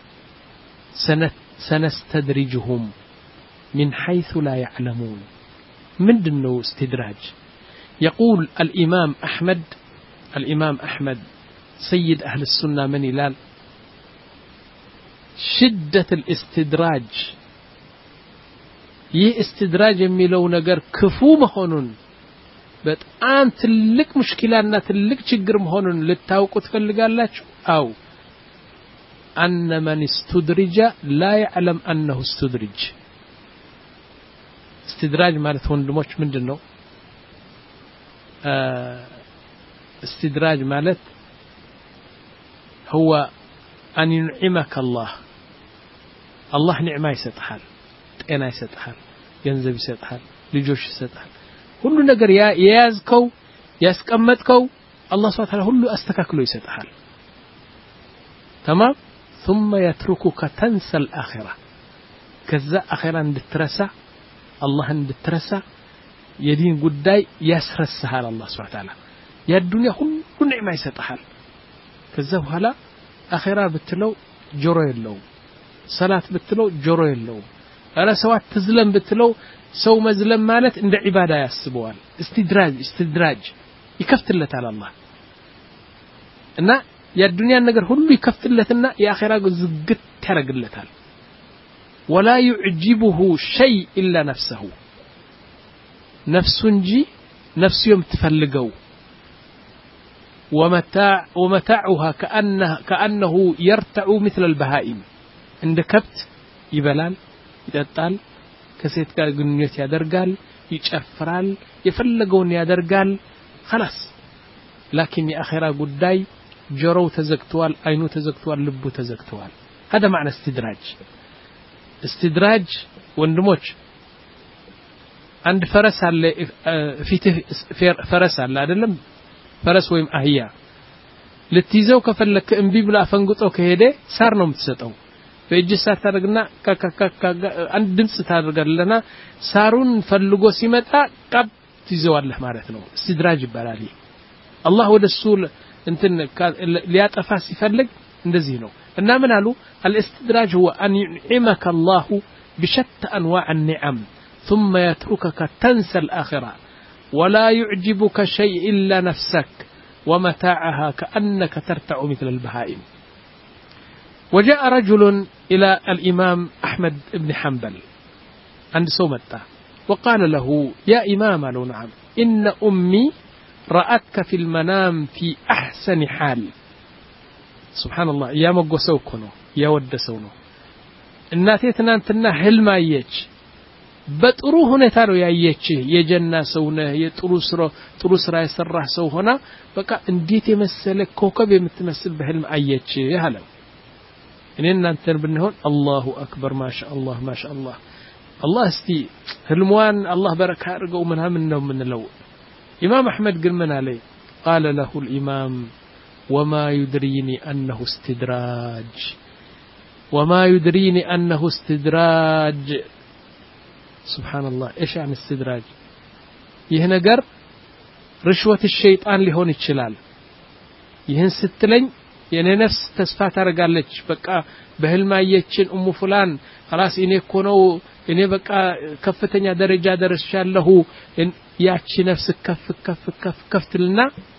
سنستدرجهم من حيث لا يعلمون من دنو استدراج يقول الإمام أحمد الإمام أحمد سيد أهل السنة من إلال شدة الاستدراج يه استدراج يميلو نجر كفو مهونون بتآن تلك مشكلة تلك شجر مهونون للتاوق تفلقالاتش أو أن من استدرج لا يعلم أنه استدرج استدراج مالت وندموش من دنو آه استدراج مالت هو أن ينعمك الله الله نعمة يستحال أنا يستحال ينزل يستحال لجوش يستحال كل نجر يا يازكو يسكمتكو الله سبحانه وتعالى كله استكاكله يستحال تمام ثم يتركك تنسى الآخرة كذا أخيرا بترسى الله بترسى يدين قداي يسرسها الله سبحانه وتعالى يا الدنيا كل نعمة يستحال كذا وهلا أخيرا بتلو جرو يلو صلاة بتلو جرو يلو أنا سواء تزلم بتلو سو مزلم مالت عند عبادة يسبوال استدراج استدراج يكفت الله تعالى الله إن يا الدنيا النجر كله يكفت الله إن يا أخيرا زقت ترق الله تعالى ولا يعجبه شيء إلا نفسه نفس جي نفس يوم تفلقوا ومتاع ومتاعها كأنه كأنه يرتع مثل البهائم عند كبت يبلال يتطال كسيت قال جنيت يادرقال يشفرال يفلقون يادرقال خلاص لكن يا أخيرا قداي جرو تزكتوال عينو تزكتوال لبو تزكتوال هذا معنى استدراج استدراج وندموش عند فرس على فيته فرس على أدلم فرس ويم أهيا لتيزو كفلك انبي بلا فنقطو كهيدي صار نوم تسطو فيجي صار تارغنا كا كا كا عند دمص تارغلنا صارون فلغو سيمطا قب تيزوالله ማለት ነው استدراج ይባላል الله ወደ ሱል እንትን ሊያጠፋ ሲፈልግ እንደዚህ ነው እና ምን አሉ الاستدراج هو ان ينعمك الله بشتى انواع النعم ثم يتركك تنسى الآخرة ولا يعجبك شيء إلا نفسك ومتاعها كأنك ترتع مثل البهائم وجاء رجل إلى الإمام أحمد بن حنبل عند سومته وقال له يا إمام له نعم إن أمي رأتك في المنام في أحسن حال سبحان الله يا مقوسوكنو يا ودسونو الناتي تنانتنا حلما يج በጥሩ ሁኔታ ነው ያየችህ የጀና ሰው ነህ የጥሩ ስራ ጥሩ ስራ የሰራህ ሰው ሆና በቃ እንዴት የመሰለ ኮከብ የምትመስል በህልም አየችህ አለው እኔ እናንተን ብንሆን አላሁ አክበር ማሻአላህ ማሻአላህ አላህ እስቲ ህልሟን አላህ በረካ አድርገው ምናምን ነው የምንለው ኢማም አህመድ ግን ምን አለ قال له الامام وما يدريني انه استدراج وما يدريني انه استدراج سبحان الله ايش يعني استدراج ይህ ነገር رشوة الشيطان ሊሆን ይችላል ይህን ስትለኝ የኔ ነፍስ ተስፋ ታረጋለች በቃ በህልማየችን ኡሙ ፍላን خلاص እኔ እኮ ነው እኔ በቃ ከፍተኛ ደረጃ ደርሻለሁ ያቺ ነፍስ ከፍ ከፍ ከፍ ከፍትልና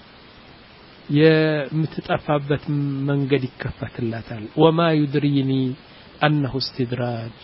የምትጠፋበት መንገድ ይከፈትላታል وما يدريني انه استدراج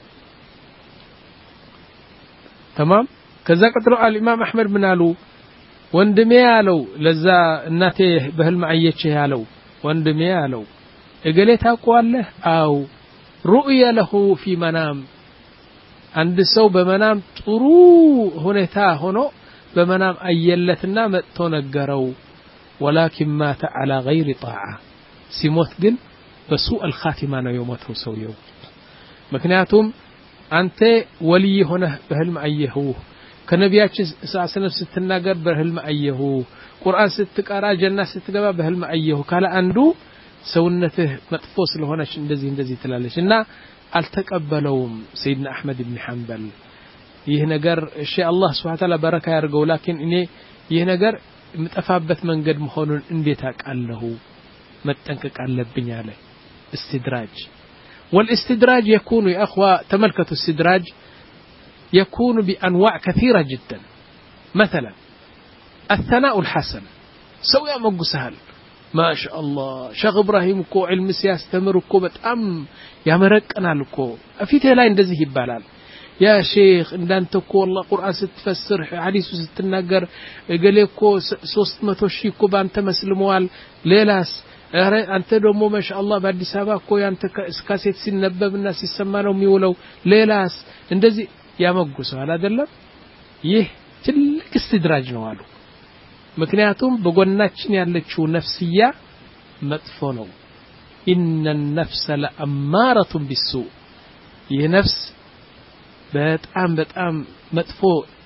تمام كذا قتلوا الإمام أحمد بن علو وندمي علو لذا الناتي بهل معيتشه علو وندمي علو قالت أقوال له أو رؤيا له في منام عند سو بمنام طرو هنتا هنو بمنام أيلتنا متنقروا ولكن مات على غير طاعة سيموت قل بسوء الخاتمة يومته سويو مكنياتهم أنت ولي هنا بهل معيه ከነቢያችን ሰለላሁ ስትናገር በህልም አየሁ ቁርአን ስትቀራ ጀና ስትገባ በህልም አየሁ ካለ አንዱ ሰውነትህ መጥፎ ስለሆነች እንደዚህ እንደዚህ ትላለች እና አልተቀበለውም ሰይድና አህመድ ኢብኑ ሐንበል ይህ ነገር እሺ አላህ Subhanahu Ta'ala በረካ ያርገው ላኪን እኔ ይህ ነገር ምጠፋበት መንገድ መሆኑን እንዴት አቃለሁ መጠንቀቅ አለብኝ አለ استدراج والاستدراج يكون يا اخوه تملكتوا الاستدراج يكون بانواع كثيره جدا مثلا الثناء الحسن سوي امغ سهل ما شاء الله شيخ ابراهيم كو علم سياستمر كو በጣም ያመረቀናል እኮ አፊቴ ላይ እንደዚህ ይባላል يا شيخ እንዳንተ እኮ والله ቁርአን ስትፈስር ሐዲስ ስትናገር እገሌ እኮ ሶስት መቶ ሺህ እኮ ባንተ መስልመዋል ሌላስ አረ አንተ ደግሞ ማሻአላህ በአዲስ አበባ እኮ ያንተ ካሴት ሲነበብና ሲሰማ ነው የሚውለው ሌላስ እንደዚህ ያመጉሳል አይደለም ይህ ትልቅ استدراج ነው አሉ ምክንያቱም በጎናችን ያለችው ነፍስያ መጥፎ ነው ان النفس لاماره بالسوء ይህ ነፍስ በጣም በጣም መጥፎ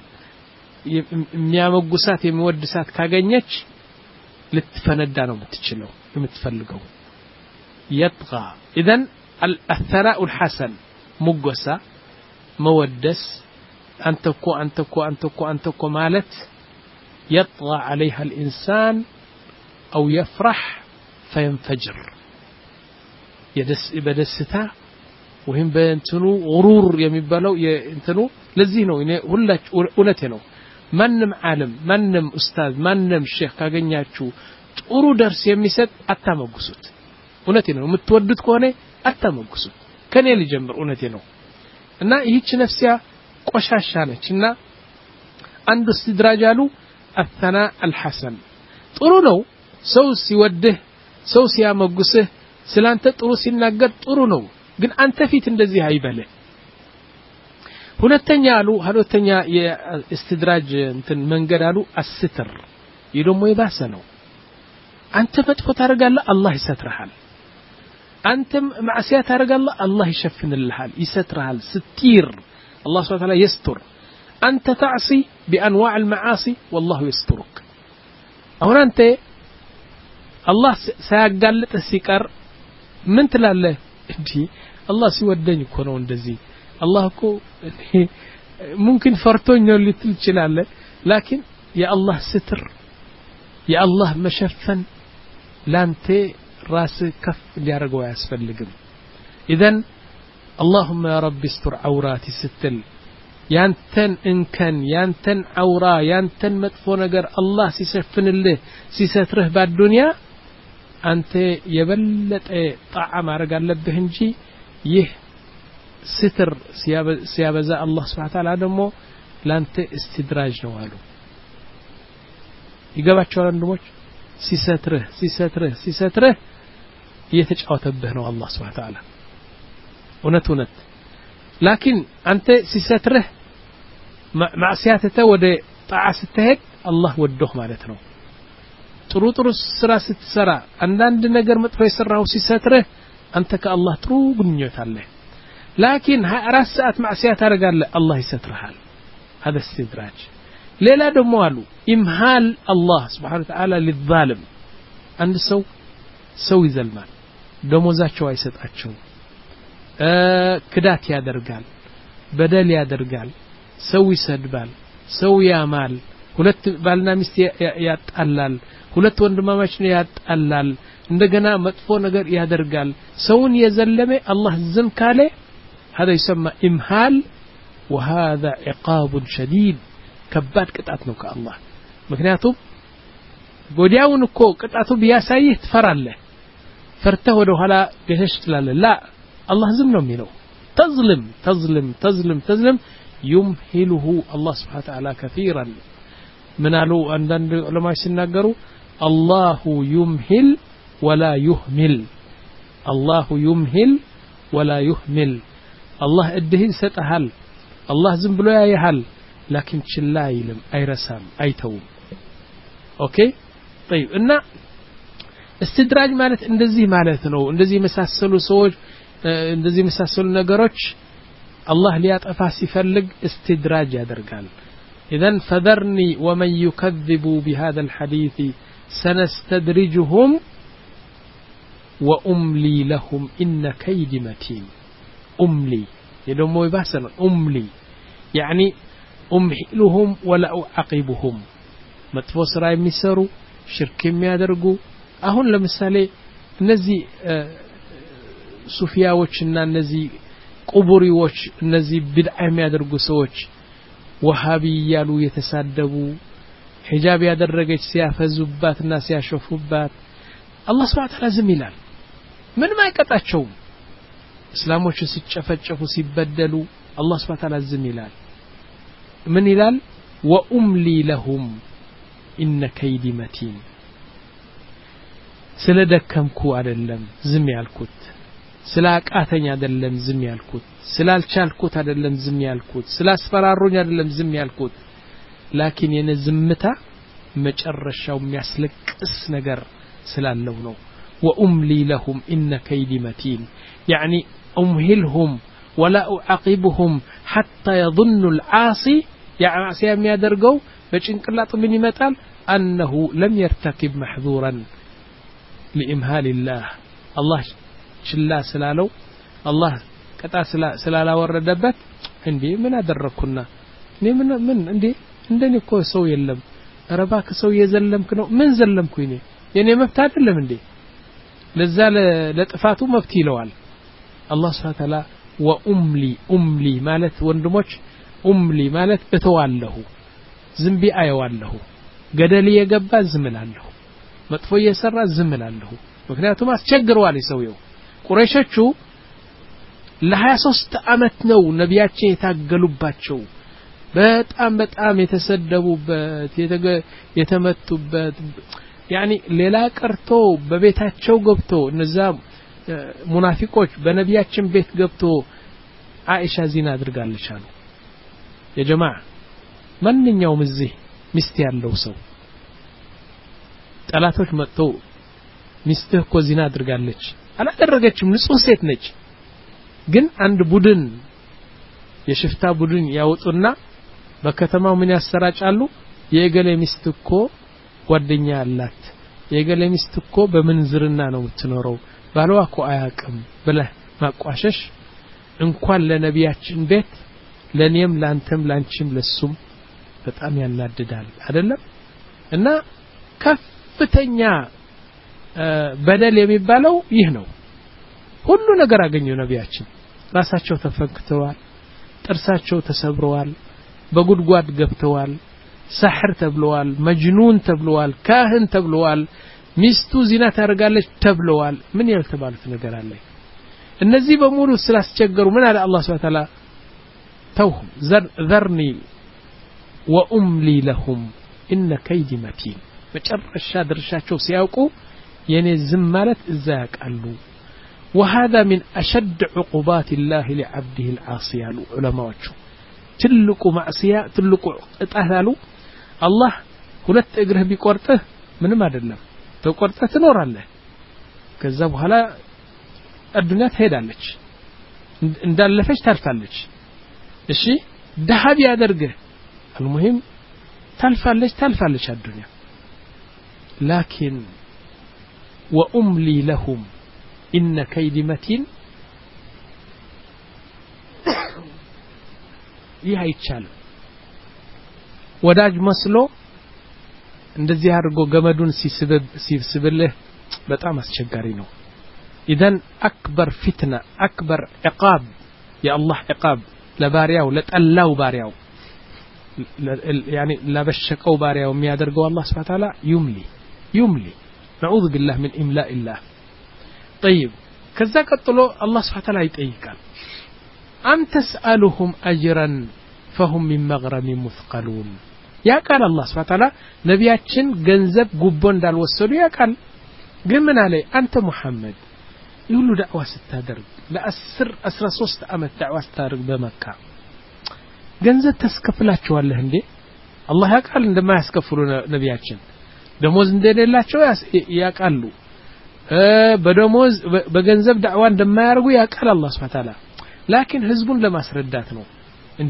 የሚያመጉሳት የሚወድሳት ካገኘች ልትፈነዳ ነው የምትችለው የምትፈልገው يطغى اذا الثناء الحسن مغسا مودس انتكو انتكو انتكو انتكو مالت يطغى عليها الانسان او يفرح فينفجر يدس بدستا وهم بنتنو غرور የሚባለው የእንትኑ ለዚህ ነው እኔ ሁላችሁ እውነቴ ነው ማንም ዓለም ማንም ኡስታዝ ማንም ሼክ ካገኛችሁ ጥሩ ደርስ የሚሰጥ አታመጉሱት እውነቴ ነው የምትወዱት ከሆነ አታመጉሱት ከኔ ልጀምር እውነቴ ነው እና ይህች ነፍሲያ ቆሻሻ ነችና አንዱ استدراج አሉ الثناء الحسن ጥሩ ነው ሰው ሲወድህ ሰው ሲያመጉስህ ስላንተ ጥሩ ሲናገር ጥሩ ነው ግን አንተ ፊት እንደዚህ አይበለ ሁለተኛ አሉ ሁለተኛ የእስትድራጅ እንትን መንገድ አሉ አስተር ይደሞ ይባሰ ነው አንተ መጥፎ ታረጋለህ አላህ ይሰትርሃል አንተም ማዕሲያ ታረጋለህ አላህ ይሸፍንልሃል ይሰትርሃል ስትር الله سبحانه وتعالى يستر أنت تعصي بأنواع المعاصي والله يسترك هنا أنت الله سيقلت السكر من تلاله دي الله سيودني كونون دزي الله كو ممكن فرتوني اللي تلجلاله لكن يا الله ستر يا الله مشفن لانت راس كف ليارجو يسفلقم إذن اللهم يا رب استر عوراتي ستل يانتن إن كان يانتن عورا يانتن مدفو نجر الله سيسفن الله سيستره بعد الدنيا أنت يبلت طعم رجال لبهنجي يه ستر سياب سيابزا الله سبحانه وتعالى دمو لانت استدراج نوالو يجاباتشوا عندهمش سيستره سيستره سيستره يتجاوز به الله سبحانه وتعالى ونت ونت لكن أنت سيستره معصيته وده طاعة ستهد الله ودوه مالتنا ጥሩ ጥሩ ስራ ስትሰራ አንዳንድ ነገር መጥፎ የሰራው ሲሰትረህ አንተ ከአላህ ጥሩ ግንኙነት አለ لكن አራት ሰዓት ማዕሲያ ታረጋለህ አላህ ይሰትርሃል هذا استدراج ሌላ ደግሞ አሉ ኢምሃል አላህ Subhanahu Wa Ta'ala للظالم አንድ ሰው ሰው ይዘልማል ደሞዛቸው አይሰጣቸው ክዳት ያደርጋል በደል ያደርጋል ሰው ይሰድባል ሰው ያማል ሁለት ባልና ሚስት ያጣላል ሁለት ወንድማማች ነው ያጣላል እንደገና መጥፎ ነገር ያደርጋል ሰውን የዘለመ አላህ ዝም ካለ هذا يسمى امهال وهذا عقاب شديد ከባድ ቅጣት ነው ከአላህ ምክንያቱም ጎዲያውን እኮ ቅጣቱ ቢያሳይህ ትፈራለህ ፈርተህ ወደ ኋላ ገሸሽ ትላለህ لا الله ዝም ነው የሚለው تظلم تظلم تظلم تظلم يمهله الله سبحانه وتعالى كثيرا من قالوا عندنا علماء ሲናገሩ الله يمهل ولا يهمل الله يمهل ولا يهمل الله እድህን ሰጠሃል الله ዝም ብሎ ያያሃል لكن ችላ አይልም አይረሳም አይተውም ኦኬ طيب እና استدراج ማለት እንደዚህ ማለት ነው እንደዚህ መሳሰሉ ሰዎች እንደዚህ መሳሰሉ ነገሮች አላህ ሊያጠፋ ሲፈልግ استدراج ያደርጋል إذن فذرني ومن يكذب بهذا الحديث سنستدرجهم وأملي لهم إن كيد متين أملي يدوم يبحثنا أملي يعني أمهلهم ولا أعقبهم متفوس رأي ميسروا شرك يادرقوا أهون لمثالي نزي صوفياዎችና እነዚህ ቁቡሪዎች እነዚህ ቢድዓ የሚያደርጉ ሰዎች ወሃቢ ያሉ የተሳደቡ ሒጃብ ያደረገች ሲያፈዙባትና ሲያሾፉባት አላህ Subhanahu Wa Ta'ala ዝም ይላል ምንም አይቀጣቸውም እስላሞች ሲጨፈጨፉ ሲበደሉ አላህ Subhanahu Wa Ta'ala ዝም ይላል ምን ይላል ወኡምሊ ለሁም ኢነ ከይዲ መቲን ስለደከምኩ አይደለም ዝም ያልኩት ስላቃተኛ አይደለም ዝም ያልኩት ስላልቻልኩት አይደለም ዝም ያልኩት ስላስፈራሩኝ አይደለም ዝም ያልኩት ላኪን የነ ዝምታ መጨረሻው የሚያስለቅስ ነገር ስላለው ነው ወኡምሊ ለሁም ኢነ ከይዲ መቲን يعني امهلهم ولا اعاقبهم حتى يظن العاصي يعني عاصي የሚያደርገው በጭንቅላቱ ምን ይመጣል انه لم يرتكب محظورا لامهال الله الله ችላ ስላለው አላህ ቀጣ ስላላ ወረደበት እንዴ ምን አደረኩና እኔ ምን ምን እንዴ እንደኔ እኮ ሰው የለም አረባክ ሰው የዘለምክ ነው ምን ዘለምኩኝ እኔ የኔ መብት አይደለም እንዴ ለዛ ለጥፋቱ መብት ይለዋል አላህ Subhanahu Wa Ta'ala ወኡምሊ ኡምሊ ማለት ወንድሞች ኡምሊ ማለት እተዋለሁ ዝምቢ አየዋለሁ ገደል የገባ ዝምላለሁ መጥፎ የሰራ ዝምላለሁ ምክንያቱም አስቸግረዋል ይሰውየው ቁረይሾቹ ለ23 አመት ነው ነቢያችን የታገሉባቸው በጣም በጣም የተሰደቡበት የተመቱበት يعني ሌላ ቀርቶ በቤታቸው ገብቶ እነዛ ሙናፊቆች በነቢያችን ቤት ገብቶ አይሻ ዚና አድርጋለች አሉ የጀማዓ ማንኛውም እዚህ ሚስት ያለው ሰው ጠላቶች መጥተው ሚስትህ እኮ ዚና አድርጋለች አላደረገችም ንጹህ ሴት ነች ግን አንድ ቡድን የሽፍታ ቡድን ያወጡና በከተማው ምን ያሰራጫሉ የገለ ሚስት እኮ ጓደኛ አላት የገለ ሚስት እኮ በመንዝርና ነው የምትኖረው ባሏ እኮ አያውቅም ብለህ ማቋሸሽ እንኳን ለነቢያችን ቤት ለኔም ላንተም ላንቺም ለሱም በጣም ያናድዳል አይደለም እና ከፍተኛ በደል የሚባለው ይህ ነው ሁሉ ነገር አገኘው ነቢያችን ራሳቸው ተፈንክተዋል ጥርሳቸው ተሰብረዋል በጉድጓድ ገብተዋል سحر ተብለዋል መጅኑን ተብለዋል ካህን ተብለዋል ሚስቱ ዚና ታረጋለች ተብለዋል ምን ያልተባሉት ነገር አለ እነዚህ በሙሉ ስላስቸገሩ ምን አለ አላህ Subhanahu Wa Ta'ala ተውሁም ዘርኒ ወኡምሊ ለሁም ኢነ ከይዲ መቲን መጨረሻ ድርሻቸው ሲያውቁ የኔ ዝም ማለት እዛ ያቃሉ وهذا من أشد عقوبات الله لعبده العاصي علماء ትልቁ ማዕሲያ ትልቁ እጣታሉ አላህ ሁለት እግርህ ቢቆርጥህ ምንም አይደለም ተቆርጠህ ትኖራለህ ከዛ በኋላ አዱንያ ትሄዳለች እንዳለፈች ታልፋለች እሺ ደሃብ ያደርግህ المهم ታልፋለች ታልፋለች አዱንያ لكن وأملي لهم إن كيد متين ይህ አይቻልም ወዳጅ መስሎ እንደዚህ አድርጎ ገመዱን ሲስበብ ሲስብልህ በጣም አስቸጋሪ ነው اذا اكبر فتنه اكبر عقاب يا الله عقاب ለባሪያው ለጠላው ባሪያው يعني ለበሸቀው ባሪያው የሚያደርገው አላህ Subhanahu Wa Ta'ala يملي يملي نعوذ بالله من املاء الله طيب ከዛ ቀጥሎ አላህ Subhanahu Wa Ta'ala ይጠይቃል أم تسألهم أجرا فهم من مغرم مثقلون يا قال الله سبحانه وتعالى نبياتشن ገንዘብ ጉቦ እንዳልወሰዱ ያቃል ግን ምን አለ አንተ ሙሐመድ ይሁሉ ዳዕዋ ስታደርግ ለ10 13 አመት ዳዕዋ ስታደርግ በመካ ገንዘብ ተስከፍላቸዋለህ እንዴ አላህ ያቃል እንደማያስከፍሉ ነቢያችን ደሞዝ እንደሌላቸው ያቃሉ በደሞዝ በገንዘብ ዳዕዋ እንደማያርጉ ያቃል አላህ Subhanahu Wa Ta'ala لكن ህዝቡን ለማስረዳት ነው እንዴ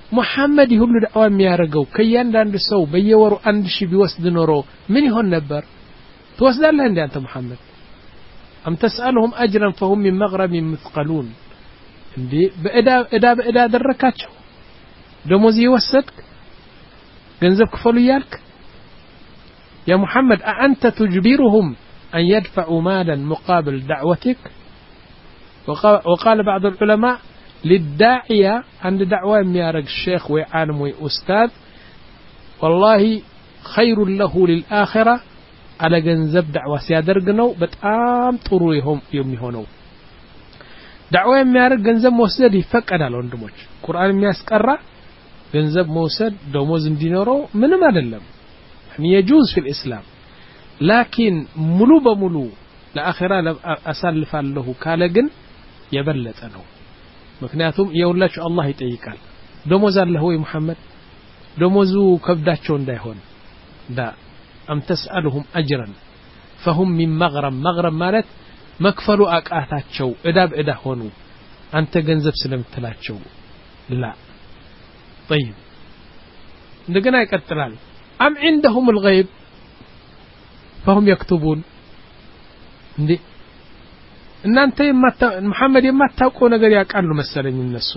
محمد يقول له دعوة ميارجو كيان داند سو بيورو عند شي بيوسد نورو من يهون نبر توسد الله عند أنت محمد أم تسألهم أجرا فهم من مغرب مثقلون عندي بإدا إدا بإدا دركاتشو دموزي يوسدك جنزب كفوليالك يا محمد أأنت تجبرهم أن يدفعوا مالا مقابل دعوتك وقال بعض العلماء للداعية عند دعوة ميارج الشيخ وعالم وأستاذ والله خير له للآخرة على جنزب دعوة سيادرقنو بتقام طرويهم يوم يهونو دعوة ميارج جنزب موسد يفكر على عندموش قرآن مياسكرة جنزب موسد دوموز دينارو من ما دلم يعني يجوز في الإسلام لكن ملو بملو لآخرة أسلف له كالجن يبلت أنه مكنياتهم يقول الله يتيقال دموز الله هو محمد دموزو كبداتشون دايهون دا أم تسألهم أجرا فهم من مغرم مغرم مالت مكفلوا أكاتاتشو إداب إدا هونو أنت جنزب سلم تلاتشو لا طيب نقنا يكترال أم عندهم الغيب فهم يكتبون دي ان انت ما محمد ما تاقو ነገር ያቃሉ መሰለኝ እነሱ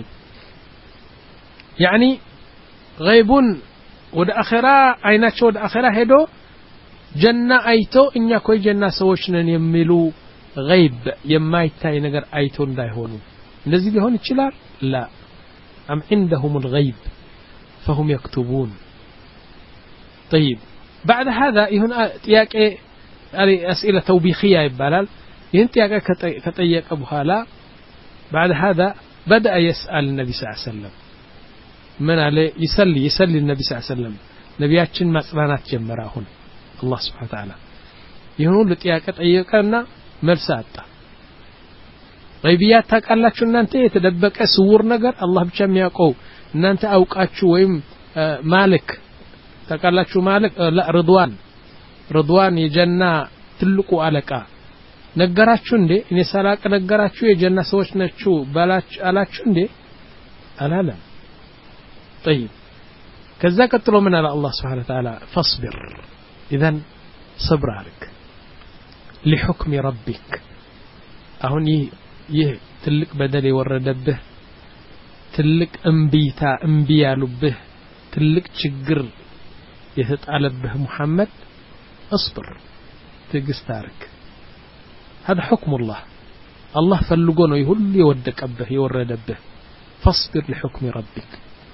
يعني غيبون ወደ አኺራ አይናቸው ወደ አኺራ ሄዶ ጀና አይቶ እኛ ኮይ ጀና ሰዎች ነን የሚሉ غيب የማይታይ ነገር አይቶ እንዳይሆኑ እንደዚህ ሊሆን ይችላል لا ام عندهم الغيب فهم يكتبون طيب بعد هذا هنا ጥያቄ أسئلة توبيخية يبالال ينتهي كتيك أبو هالا بعد هذا بدأ يسأل النبي صلى الله عليه وسلم من عليه يسلي يسلي النبي صلى الله عليه وسلم نبياتشن مصرانات جمراهن الله سبحانه وتعالى يهون لتياك تيكنا ملسات غيبيات تاكالاتشو نانتي يتدبك سور نجر الله بشام يقو نانت أوقاتشو ويم مالك تاكالاتشو مالك لا رضوان رضوان يجنى تلقو عليك ነገራችሁ እንዴ እኔ ሰላቅ ነገራችሁ የጀና ሰዎች ነችሁ ባላች አላችሁ እንዴ አላለም طيب ከዛ ቀጥሎ ምን አለ አላህ Subhanahu Wa Ta'ala فاصبر اذا صبر عليك لحكم ربك አሁን ይህ ትልቅ በደል የወረደብህ ትልቅ እንቢታ እንቢ ያሉብህ ትልቅ ችግር የተጣለብህ ሙሐመድ اصبر ትግስታርክ هذا حكم الله الله فلقونه يهل يودك به يورد به فاصبر لحكم ربك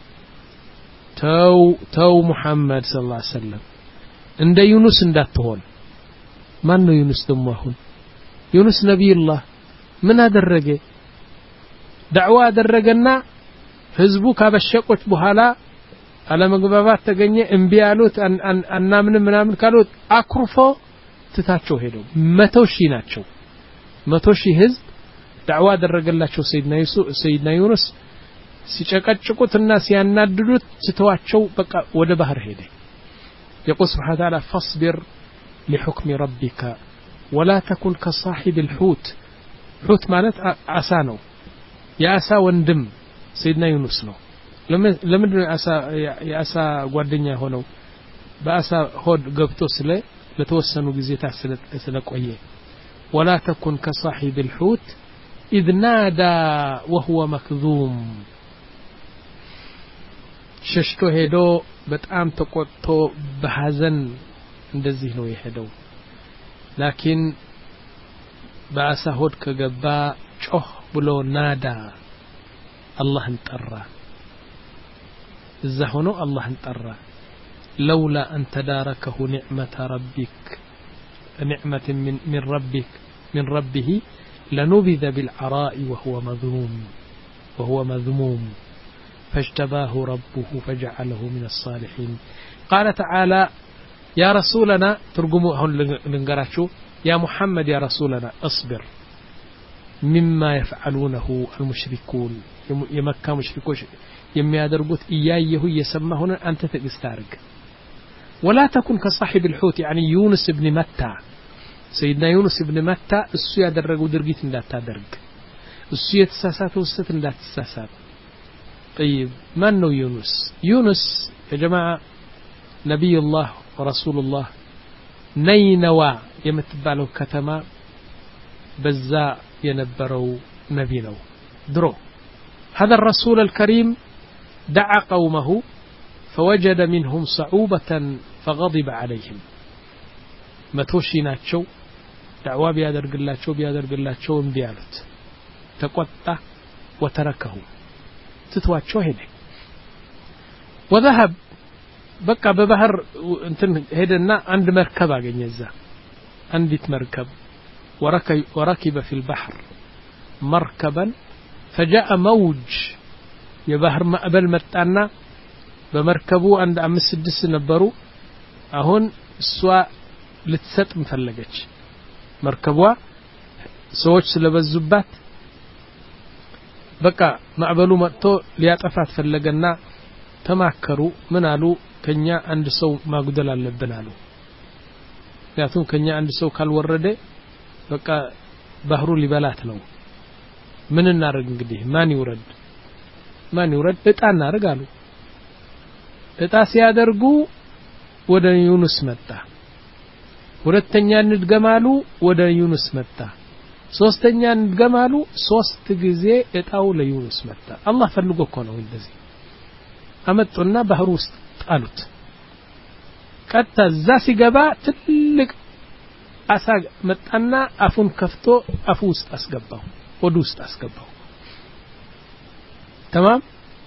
تو تو محمد صلى الله عليه وسلم عند يونس እንዳትሆን ማን ነው ዩኑስ ደሞ አሁን ዩኑስ ነብይ الله ምን አደረገ ዳዕዋ አደረገና ህዝቡ ካበሸቆች በኋላ አለመግባባት ተገኘ እንቢ ያሉት አናምን ምናምን ካሉት አኩርፎ ትታቸው ሄደው መቶ ሺህ ናቸው መቶ ሺህ ህዝብ ዳዕዋ አደረገላቸው ሰይድና ዩሱፍ ሰይድና ዩኑስ ሲጨቀጭቁትና ሲያናድዱት ስተዋቸው በቃ ወደ ባህር ሄደ يقول سبحانه وتعالى فاصبر لحكم ربك ولا تكن كصاحب الحوت حوت ማለት አሳ ነው የአሳ ወንድም ሰይድና ዩኑስ ነው ለምን አሳ የአሳ ጓደኛ ሆነው በአሳ ሆድ ገብቶ ስለ ለተወሰኑ ጊዜ ታስለ ስለቆየ ولا تكن كصاحب الحوت إذ نادى وهو مكذوم ششتو هدو بتقام تقطو بحزن እንደዚህ ነው የሄደው لكن በአሳ ሆድ ከገባ ጮህ ብሎ ናዳ አላህን ጠራ እዛ ሆኖ አላህን ጠራ لولا أن تداركه نعمة ربك نعمة من من ربك من ربه لنبذ بالعراء وهو مذموم وهو مذموم فاجتباه ربه فجعله من الصالحين قال تعالى يا رسولنا ترجموا لنقرأشو يا محمد يا رسولنا اصبر مما يفعلونه المشركون يمكى مشركوش يمي يدربوت إياه يسمى أنت تستارق ولا تكن كصاحب الحوت يعني يونس بن متى سيدنا يونس بن متى السو يدرقوا درقيت لا تدرق السو يتساسات وست لا تتساسات طيب من ነው ዩኑስ ዩኑስ يا جماعه نبي الله ورسول الله ነይነዋ የምትባለው ከተማ በዛ የነበረው ነቢ ነው ድሮ هذا الرسول الكريم دعا قومه فوجد منهم صعوبة فغضب عليهم متوشي ናቸው دعوا ቢያደርግላቸው ቢያደርግላቸው እምቢ አሉት ተቆጣ وتركه ትቷቸው ሄደ وذهب በቃ በባህር እንትን ሄደና አንድ መርከብ አገኘ እዛ አንዲት መርከብ وركب في البحر مركبا فجاء موج የባህር ማዕበል መጣና በመርከቡ አንድ አምስት ስድስት ነበሩ አሁን እሷ ልትሰጥም ፈለገች መርከቧ ሰዎች ስለበዙባት በቃ ማዕበሉ መጥቶ ሊያጠፋት ፈለገና ተማከሩ ምን አሉ ከኛ አንድ ሰው ማጉደል አለብን አሉ ያቱን ከኛ አንድ ሰው ካልወረደ በቃ ባህሩ ሊበላት ነው ምን እናርግ እንግዲህ ማን ይወረድ ማን ይወረድ እጣ እናርግ አሉ እጣ ሲያደርጉ ወደ ዩኑስ መጣ ሁለተኛ እንድገማሉ ወደ ዩኑስ መጣ ሶስተኛ እንድገማሉ ሶስት ጊዜ እጣው ለዩኑስ መጣ አላህ ፈልጎ እኮ ነው እንደዚህ አመጡና ባህሩ ውስጥ ጣሉት ቀጥታ እዛ ሲገባ ትልቅ አሳ መጣና አፉን ከፍቶ አፉ ውስጥ አስገባው ወደ ውስጥ አስገባው تمام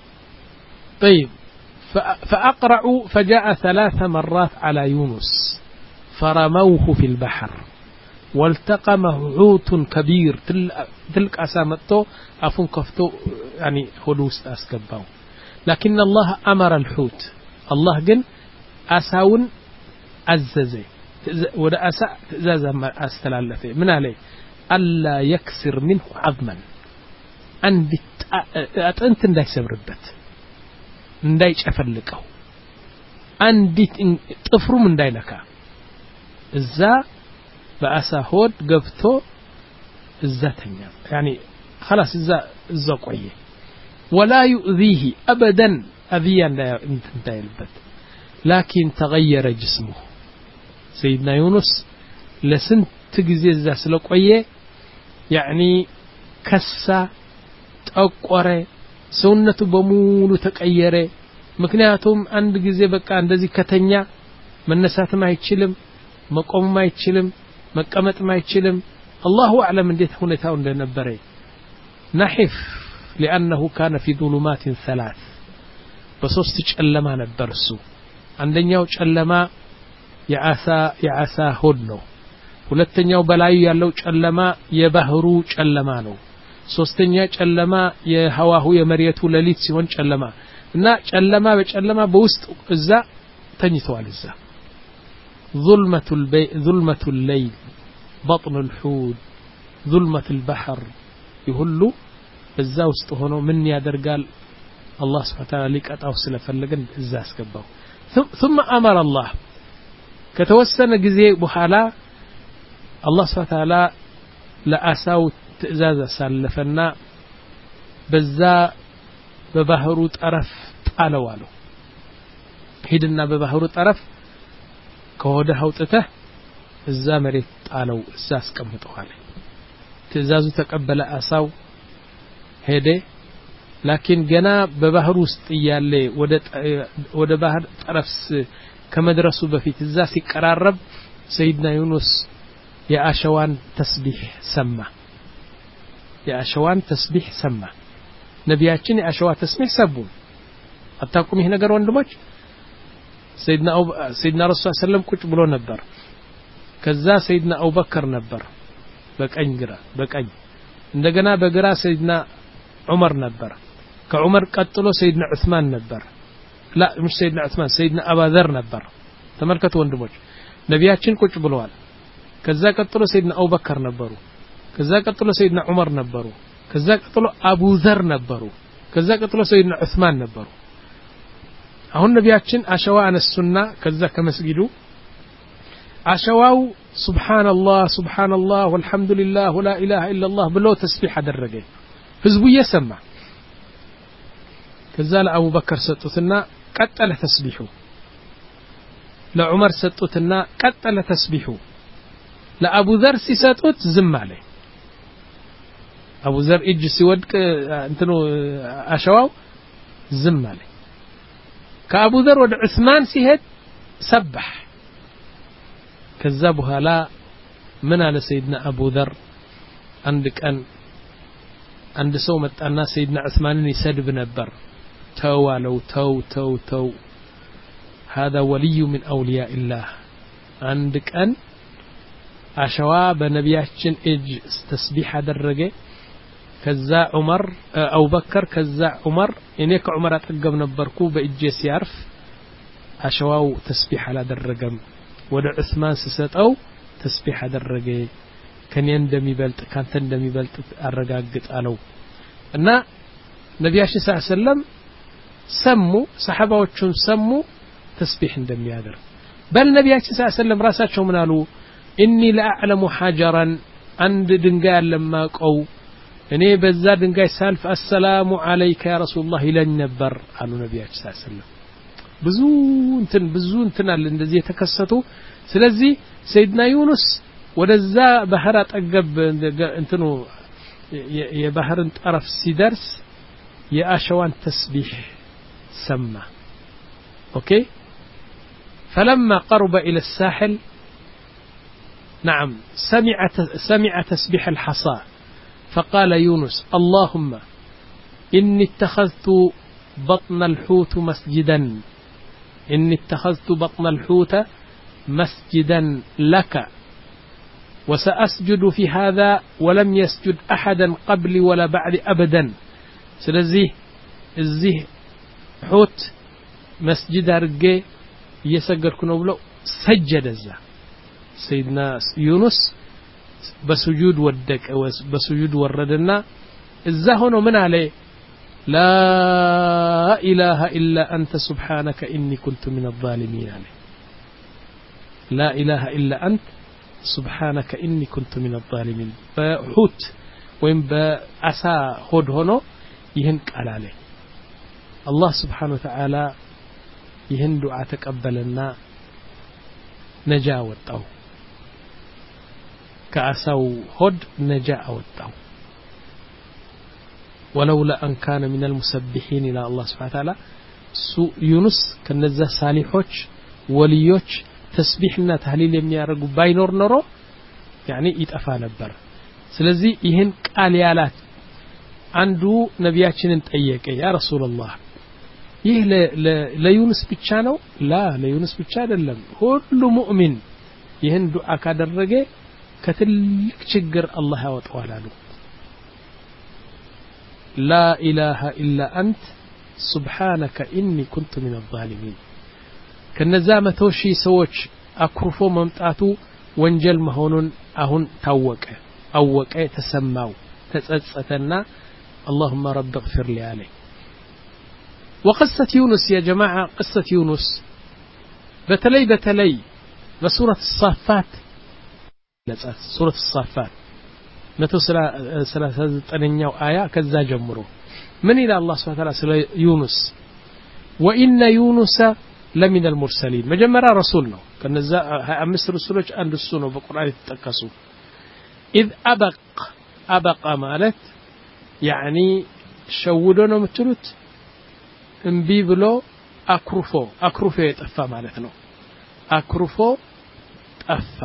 طيب فأقرعوا فجاء ثلاث مرات على يونس فرموه في البحر والتقمه حوت كبير تلك أسامته أفن كفتو يعني هدوس أسكبه لكن الله أمر الحوت الله جن أساون عززه ودا أسا تزازا ما أستلالفه من عليه ألا يكسر منه عظما عند أنت نداي سبربت نداي شفلكه عندي طفرو من داي لك إذا بأسا هود قبته إذا تنيا يعني خلاص إذا إذا قوية ولا يؤذيه أبدا أذيا لا ينتهي البت لكن تغير جسمه سيدنا يونس لسنت تجزي إذا سلقوية يعني كسا تأقوره سنة بمول تغيره مكنياتهم عند جزي بقى عند ذي كتنيا من نسات ما يتشلم مقام ما يتشلم مقامت ما يتشلم الله أعلم انديت هونتاو እንደነበረ نحف لأنه كان في ظلمات ثلاث በሶስት ጨለማ ነበር እሱ አንደኛው ጨለማ የአሳ የአሳ ሆድ ነው ሁለተኛው በላዩ ያለው ጨለማ የባህሩ ጨለማ ነው ሶስተኛ ጨለማ የሐዋሁ የመሪየቱ ለሊት ሲሆን ጨለማ እና ጨለማ በጨለማ በውስጥ እዛ ተኝተዋል እዛ ظلمة البي ظلمة الليل بطن الحوت ظلمة البحر يهلو እዛ ውስጥ ሆኖ ምን ያደርጋል الله سبحانه وتعالى ሊቀጣው ስለፈለገን እዛ አስገባው ثم أمر الله ከተወሰነ ጊዜ በኋላ الله سبحانه وتعالى ለአሳው ትእዛዝ አሳለፈና በዛ በባህሩ ጠረፍ ጣለው አለው ሄድና በባህሩ ጠረፍ ከወደ አውጥተህ እዛ መሬት ጣለው እዛ አስቀምጠው አለ ትእዛዙ ተቀበለ አሳው ሄደ لكن ገና በባህሩ ውስጥ ያለ ወደ ወደ ባህር ጠረፍ ከመድረሱ በፊት እዛ ሲቀራረብ ሰይድና ዩኑስ የአሸዋን ተስቢህ ሰማ የአሸዋን ተስቢህ ሰማ ነቢያችን የአሸዋ ተስቢህ ሰቡ አታቁም ይሄ ነገር ወንድሞች ሰይድና አቡ ሰይድና ረሱል ሰለም ቁጭ ብሎ ነበር ከዛ ሰይድና አቡበከር ነበር በቀኝ ግራ በቀኝ እንደገና በግራ ሰይድና ዑመር ነበር ከዑመር ቀጥሎ ሰይድና ዑስማን ነበር لا مش سيدنا عثمان سيدنا أبا ذر نبر تملكت وندمج نبياتشن ቁጭ ብለዋል ከዛ ቀጥሎ ሰይድና አቡበከር ነበሩ ከዛ ቀጥሎ ሰይድና ዑመር ነበሩ ከዛ ቀጥሎ አቡ ዘር ነበሩ ከዛ ቀጥሎ ሰይድና ዑስማን ነበሩ አሁን ነቢያችን አሸዋ አነሱና ከዛ ከመስጊዱ አሸዋው ሱብሃንአላህ ሱብሃንአላህ ወልሐምዱሊላህ ወላ ኢላሃ ኢላላህ ብሎ ተስቢህ አደረገ ህዝቡ እየሰማ ከዛ ለአቡ በከር ሰጡትና ቀጠለ ተስቢሑ ለዑመር ሰጡትና ቀጠለ ተስቢሑ ለአቡ ዘር ሲሰጡት ዝም አለ አቡ ዘር እጅ ሲወድቅ እንትኑ አሸዋው ዝም አለ ከአቡ ዘር ወደ ዑስማን ሲሄድ ሰበህ ከዛ በኋላ ምን አለ ሰይድና አቡ ዘር አንድ ቀን አንድ ሰው መጣና ሰይድና ዑስማንን ይሰድብ ነበር ተው አለው ተው ተው ተው هذا ولي من أولياء الله عند كان أشوا بنبياتشن إج تسبيح درجة كذا عمر أو بكر كذا عمر إنك عمر أتقب نبركو بإجي سيارف أشوا تسبيح على درجة ودع عثمان سست أو تسبيح درجة كان يندمي بلت كان تندمي بلت الرجاجت ألو أن نبياتشن صلى الله عليه وسلم سموا صحابة وشون سموا تسبيح دم يادر بل النبي صلى الله عليه وسلم راساتهم منالو إني لا أعلم حجرا عند دنقال لما قو إني بزا دنقال سالف السلام عليك يا رسول الله لن نبر قالوا النبي صلى الله عليه وسلم بزون تن بزون تن الذي يتكستوا سلزي سيدنا يونس ودزا بحرات أقب انتنو يا بحر طرف سيدرس يا أشوان تسبيح سمى أوكي فلما قرب إلى الساحل نعم سمع سمع تسبيح الحصى فقال يونس اللهم إني اتخذت بطن الحوت مسجدا إني اتخذت بطن الحوت مسجدا لك وسأسجد في هذا ولم يسجد أحدا قبلي ولا بعد أبدا سلزيه الزيه حوت مسجد أرجع يسجد كنا بلو سجد الزا سيدنا يونس بسجود ودك أو بسجود وردنا الزا هنا من عليه لا إله إلا أنت سبحانك إني كنت من الظالمين عليه لا إله إلا أنت سبحانك إني كنت من الظالمين فحوت وين بأسا خود هنا يهنك عليه الله سبحانه وتعالى ይህን ዱዓ ተቀበለና ነጃ ወጣው ከአሳው ሆድ ነጃ ወጣው ولولا أن كان من المسبحين إلى الله سبحانه وتعالى سو يونس كنزه صالحوች ወልዮች ተስቢህና ተህሊል የሚያደርጉ ባይኖር ኖሮ ያኒ ይጠፋ ነበር ስለዚህ ይህን ቃል ያላት አንዱ ነቢያችንን ጠየቀ ያ ረሱላህ ይህ ለዩኑስ ብቻ ነው ላ ለዩኑስ ብቻ አይደለም ሁሉ ሙእሚን ይህን ዱዓ ካደረገ ከትልቅ ችግር አላህ ያወጣዋል አሉ ላ ኢላሃ ኢላ አንት ሱብሃነከ ኢኒ ኩንቱ ሚነ ዛሊሚን ከነዛ መቶ ሺህ ሰዎች አኩርፎ መምጣቱ ወንጀል መሆኑን አሁን ታወቀ አወቀ ተሰማው ተጸጸተና اللهم رب اغفر لي عليه وقصة يونس يا جماعة قصة يونس بتلي بتلي بسورة الصافات سورة الصافات متى ثلاثة تنينيو آية كذا جمرو من إلى الله سبحانه وتعالى سلا يونس وإن يونس لمن المرسلين مجمرة رسولنا كان أمس رسولك عند السنة بقرآن تتكسو إذ أبق أبق مالت يعني شودونا متلوت እምቢ ብሎ አክሩፎ አክሩፎ የጠፋ ማለት ነው አክሩፎ ጠፋ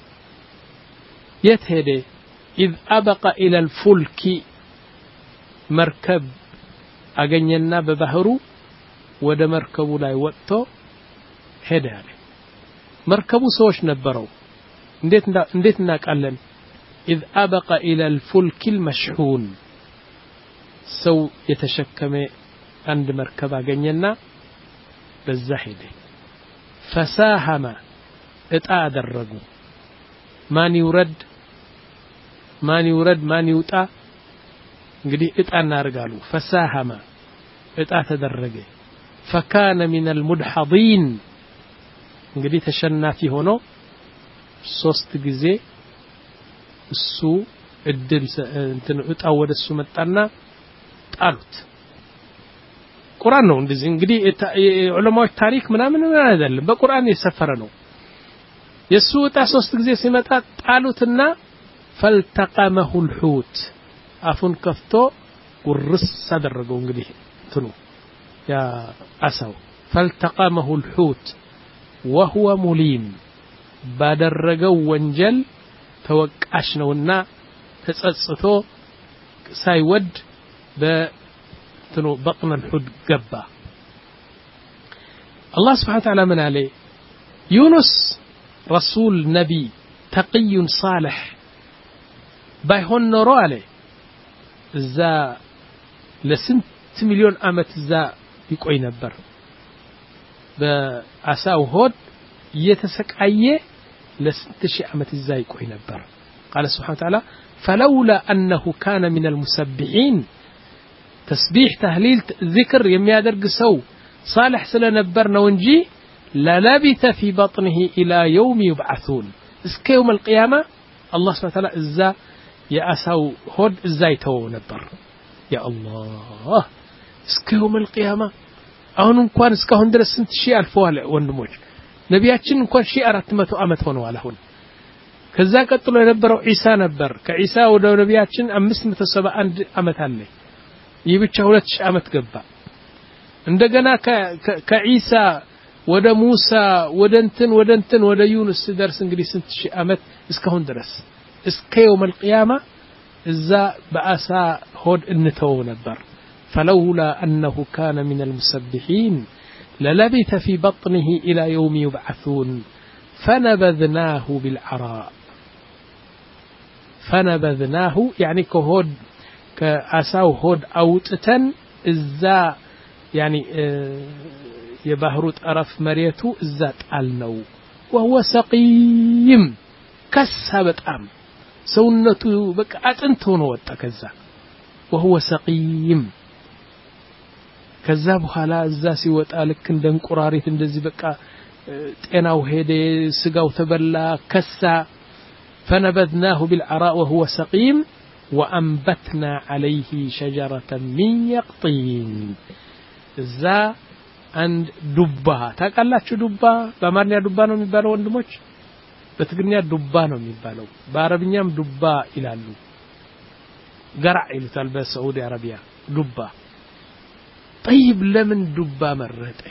የት ሄደ إذ أبق إلى الفلك مركب አገኘና በባህሩ ወደ መርከቡ ላይ ወጥቶ ሄደ አለ መርከቡ ሰዎች ነበረው እንዴት እንዴት እናቃለን إذ أبق إلى الفلك المشحون ሰው የተሸከመ عند مركب أجنينا بالزحيد فساهم اتعاد الرجل من يورد من يورد من يوطا እንግዲህ እጣና አርጋሉ فساهم እጣ ተደረገ فكان من المدحضين እንግዲህ ተሸናፊ ሆኖ ሶስት ጊዜ እሱ እድል እንትን እጣ ወደሱ መጣና ጣሉት ቁርአን ነው እንደዚህ እንግዲህ ዑለማዎች ታሪክ ምናምን አይደለም በቁርአን የሰፈረ ነው የሱ ዕጣ ሶስት ጊዜ ሲመጣ ጣሉትና فالتقمه الحوت አፉን ከፍቶ ቁርስ አደረገው እንግዲህ እንትኑ ያ አሳው فالتقمه الحوت وهو مليم ባደረገው ወንጀል ተወቃሽ ነውና ተጸጽቶ ሳይወድ በትኑ بطن الحوت ገባ الله سبحانه وتعالى من عليه يونس رسول نبي تقي صالح بايهون نورو عليه እዛ ለስንት ሚሊዮን አመት እዛ ይቆይ ነበር በአሳው ሆድ እየተሰቃየ ለስንት ሺህ አመት እዛ ይቆይ ነበር قال سبحانه وتعالى فلولا انه كان من المسبحين تسبيح تهليل ذكر የሚያደርግ ሰው صالح ስለነበር ነው እንጂ للبث في بطنه الى يوم يبعثون እስከ يوم القيامه الله سبحانه وتعالى እዛ የአሳው ሆድ እዛ ይተወው ነበር ያ አላህ እስከ يوم القيامه አሁን እንኳን እስካሁን ድረስ ስንት ሺህ አልፈዋል ወንድሞች ነቢያችን እንኳን ሺህ አራት መቶ አመት ሆነዋል አሁን ከዛ ቀጥሎ የነበረው ኢሳ ነበር ከኢሳ ወደ ነቢያችን አምስት መቶ ሰባ አንድ አመት አለ ይህ ብቻ ሁለት ሺህ አመት ገባ እንደገና ከኢሳ ወደ ሙሳ ወደ እንትን ወደ እንትን ወደ ዩኑስ ደርስ እንግዲህ ስንት ሺህ አመት እስካሁን ድረስ እስከ يوم القيامه እዛ በአሳ ሆድ እንተው ነበር فلولا انه كان من المسبحين للبث في بطنه الى يوم يبعثون فنبذناه بالعراء فنبذناه يعني كهود كاساو هود اوتتن እዛ يعني የባህሩ ጠረፍ መሬቱ እዛ ጣልነው وهو سقيم ከሳ በጣም ሰውነቱ በቃ አጥንት ሆኖ ወጣ ከዛ وهو سقيم ከዛ በኋላ እዛ ሲወጣ ልክ እንደ እንቁራሪት እንደዚህ በቃ ጤናው ሄደ ስጋው ተበላ ከሳ فنبذناه بالعراء وهو سقيم وأنبتنا عليه شجرة من يقطين እዛ አንድ ዱባ ታውቃላችሁ ዱባ በአማርኛ ዱባ ነው የሚባለው ወንድሞች በትግርኛ ዱባ ነው የሚባለው በአረብኛም ዱባ ይላሉ ገራዕ ይሉታል በሳዑዲ አረቢያ ዱባ طيب ለምን ዱባ መረጠ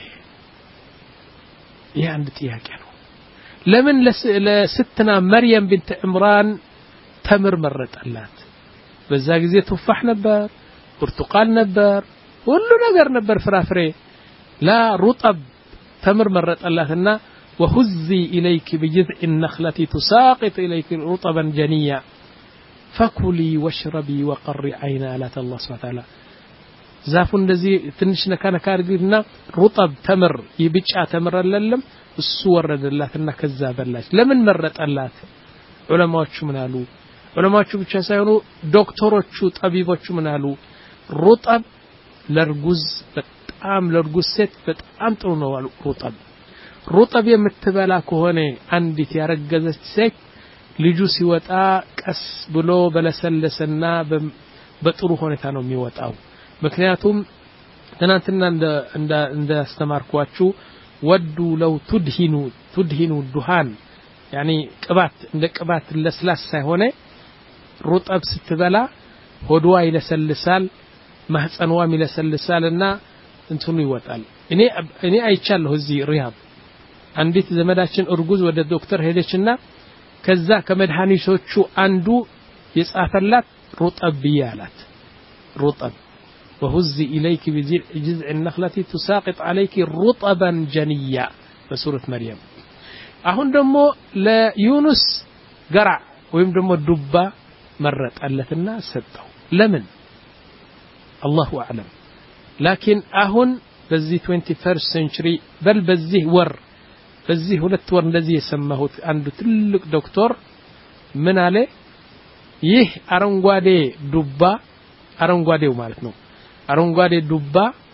ይሄ አንድ ጥያቄ ነው ለምን ለስትና መርየም ቢንት ዕምራን ተምር መረጠላት በዛ ጊዜ ቱፋህ ነበር ብርቱቃል ነበር ሁሉ ነገር ነበር ፍራፍሬ لا رطب تمر مرتلاتنا وهزي إليك بجذع النخلة تساقط إليك رطبا جنيا فكلي واشربي وقري عينا لا الله سبحانه وتعالى زافون الذي تنشنا كان كارجلنا رطب تمر يبيع تمر للم الصور لاتنا كذاب الله لمن مرت الله علماء شو منالو علماء شو بتشاسيرو دكتور شو طبيب شو منالو رطب لرجوز በጣም ለርጉዝ ሴት በጣም ጥሩ ነው አሉ ሩጠብ ሩጠብ የምትበላ ከሆነ አንዲት ያረገዘች ሴት ልጁ ሲወጣ ቀስ ብሎ በለሰለሰና በጥሩ ሁኔታ ነው የሚወጣው ምክንያቱም ትናንትና እንደ እንደ እንደ አስተማርኳችሁ ወዱ ለው ትድሂኑ ትድሂኑ ዱሃን يعني ቅባት እንደ ቅባት ለስላሳ ሆነ ሩጠብ ስትበላ ሆድዋ ይለሰልሳል ማህፀንዋም ይለሰልሳልና እንትኑ ይወጣል እኔ እኔ አይቻለሁ እዚህ ሪያድ አንዲት ዘመዳችን እርጉዝ ወደ ዶክተር ሄደችና ከዛ ከመድኃኒቶቹ አንዱ የጻፈላት ሩጠብ ያላት ሩጠብ وهزي إليك بجذع النخلة تساقط عليك رطبا جنيا بسورة مريم አሁን ደግሞ ለዩኑስ ገራዕ ወይም ደግሞ ዱባ መረጠለትና ሰጠው ለምን الله أعلم لكن أهون بزي twenty-first century بل بزيه ور بزيه ሁለት ወር እንደዚህ የሰማሁት አንዱ ትልቅ ዶክተር ምን አለ ይህ አረንጓዴ ዱባ አረንጓዴው ማለት ነው አረንጓዴ ዱባ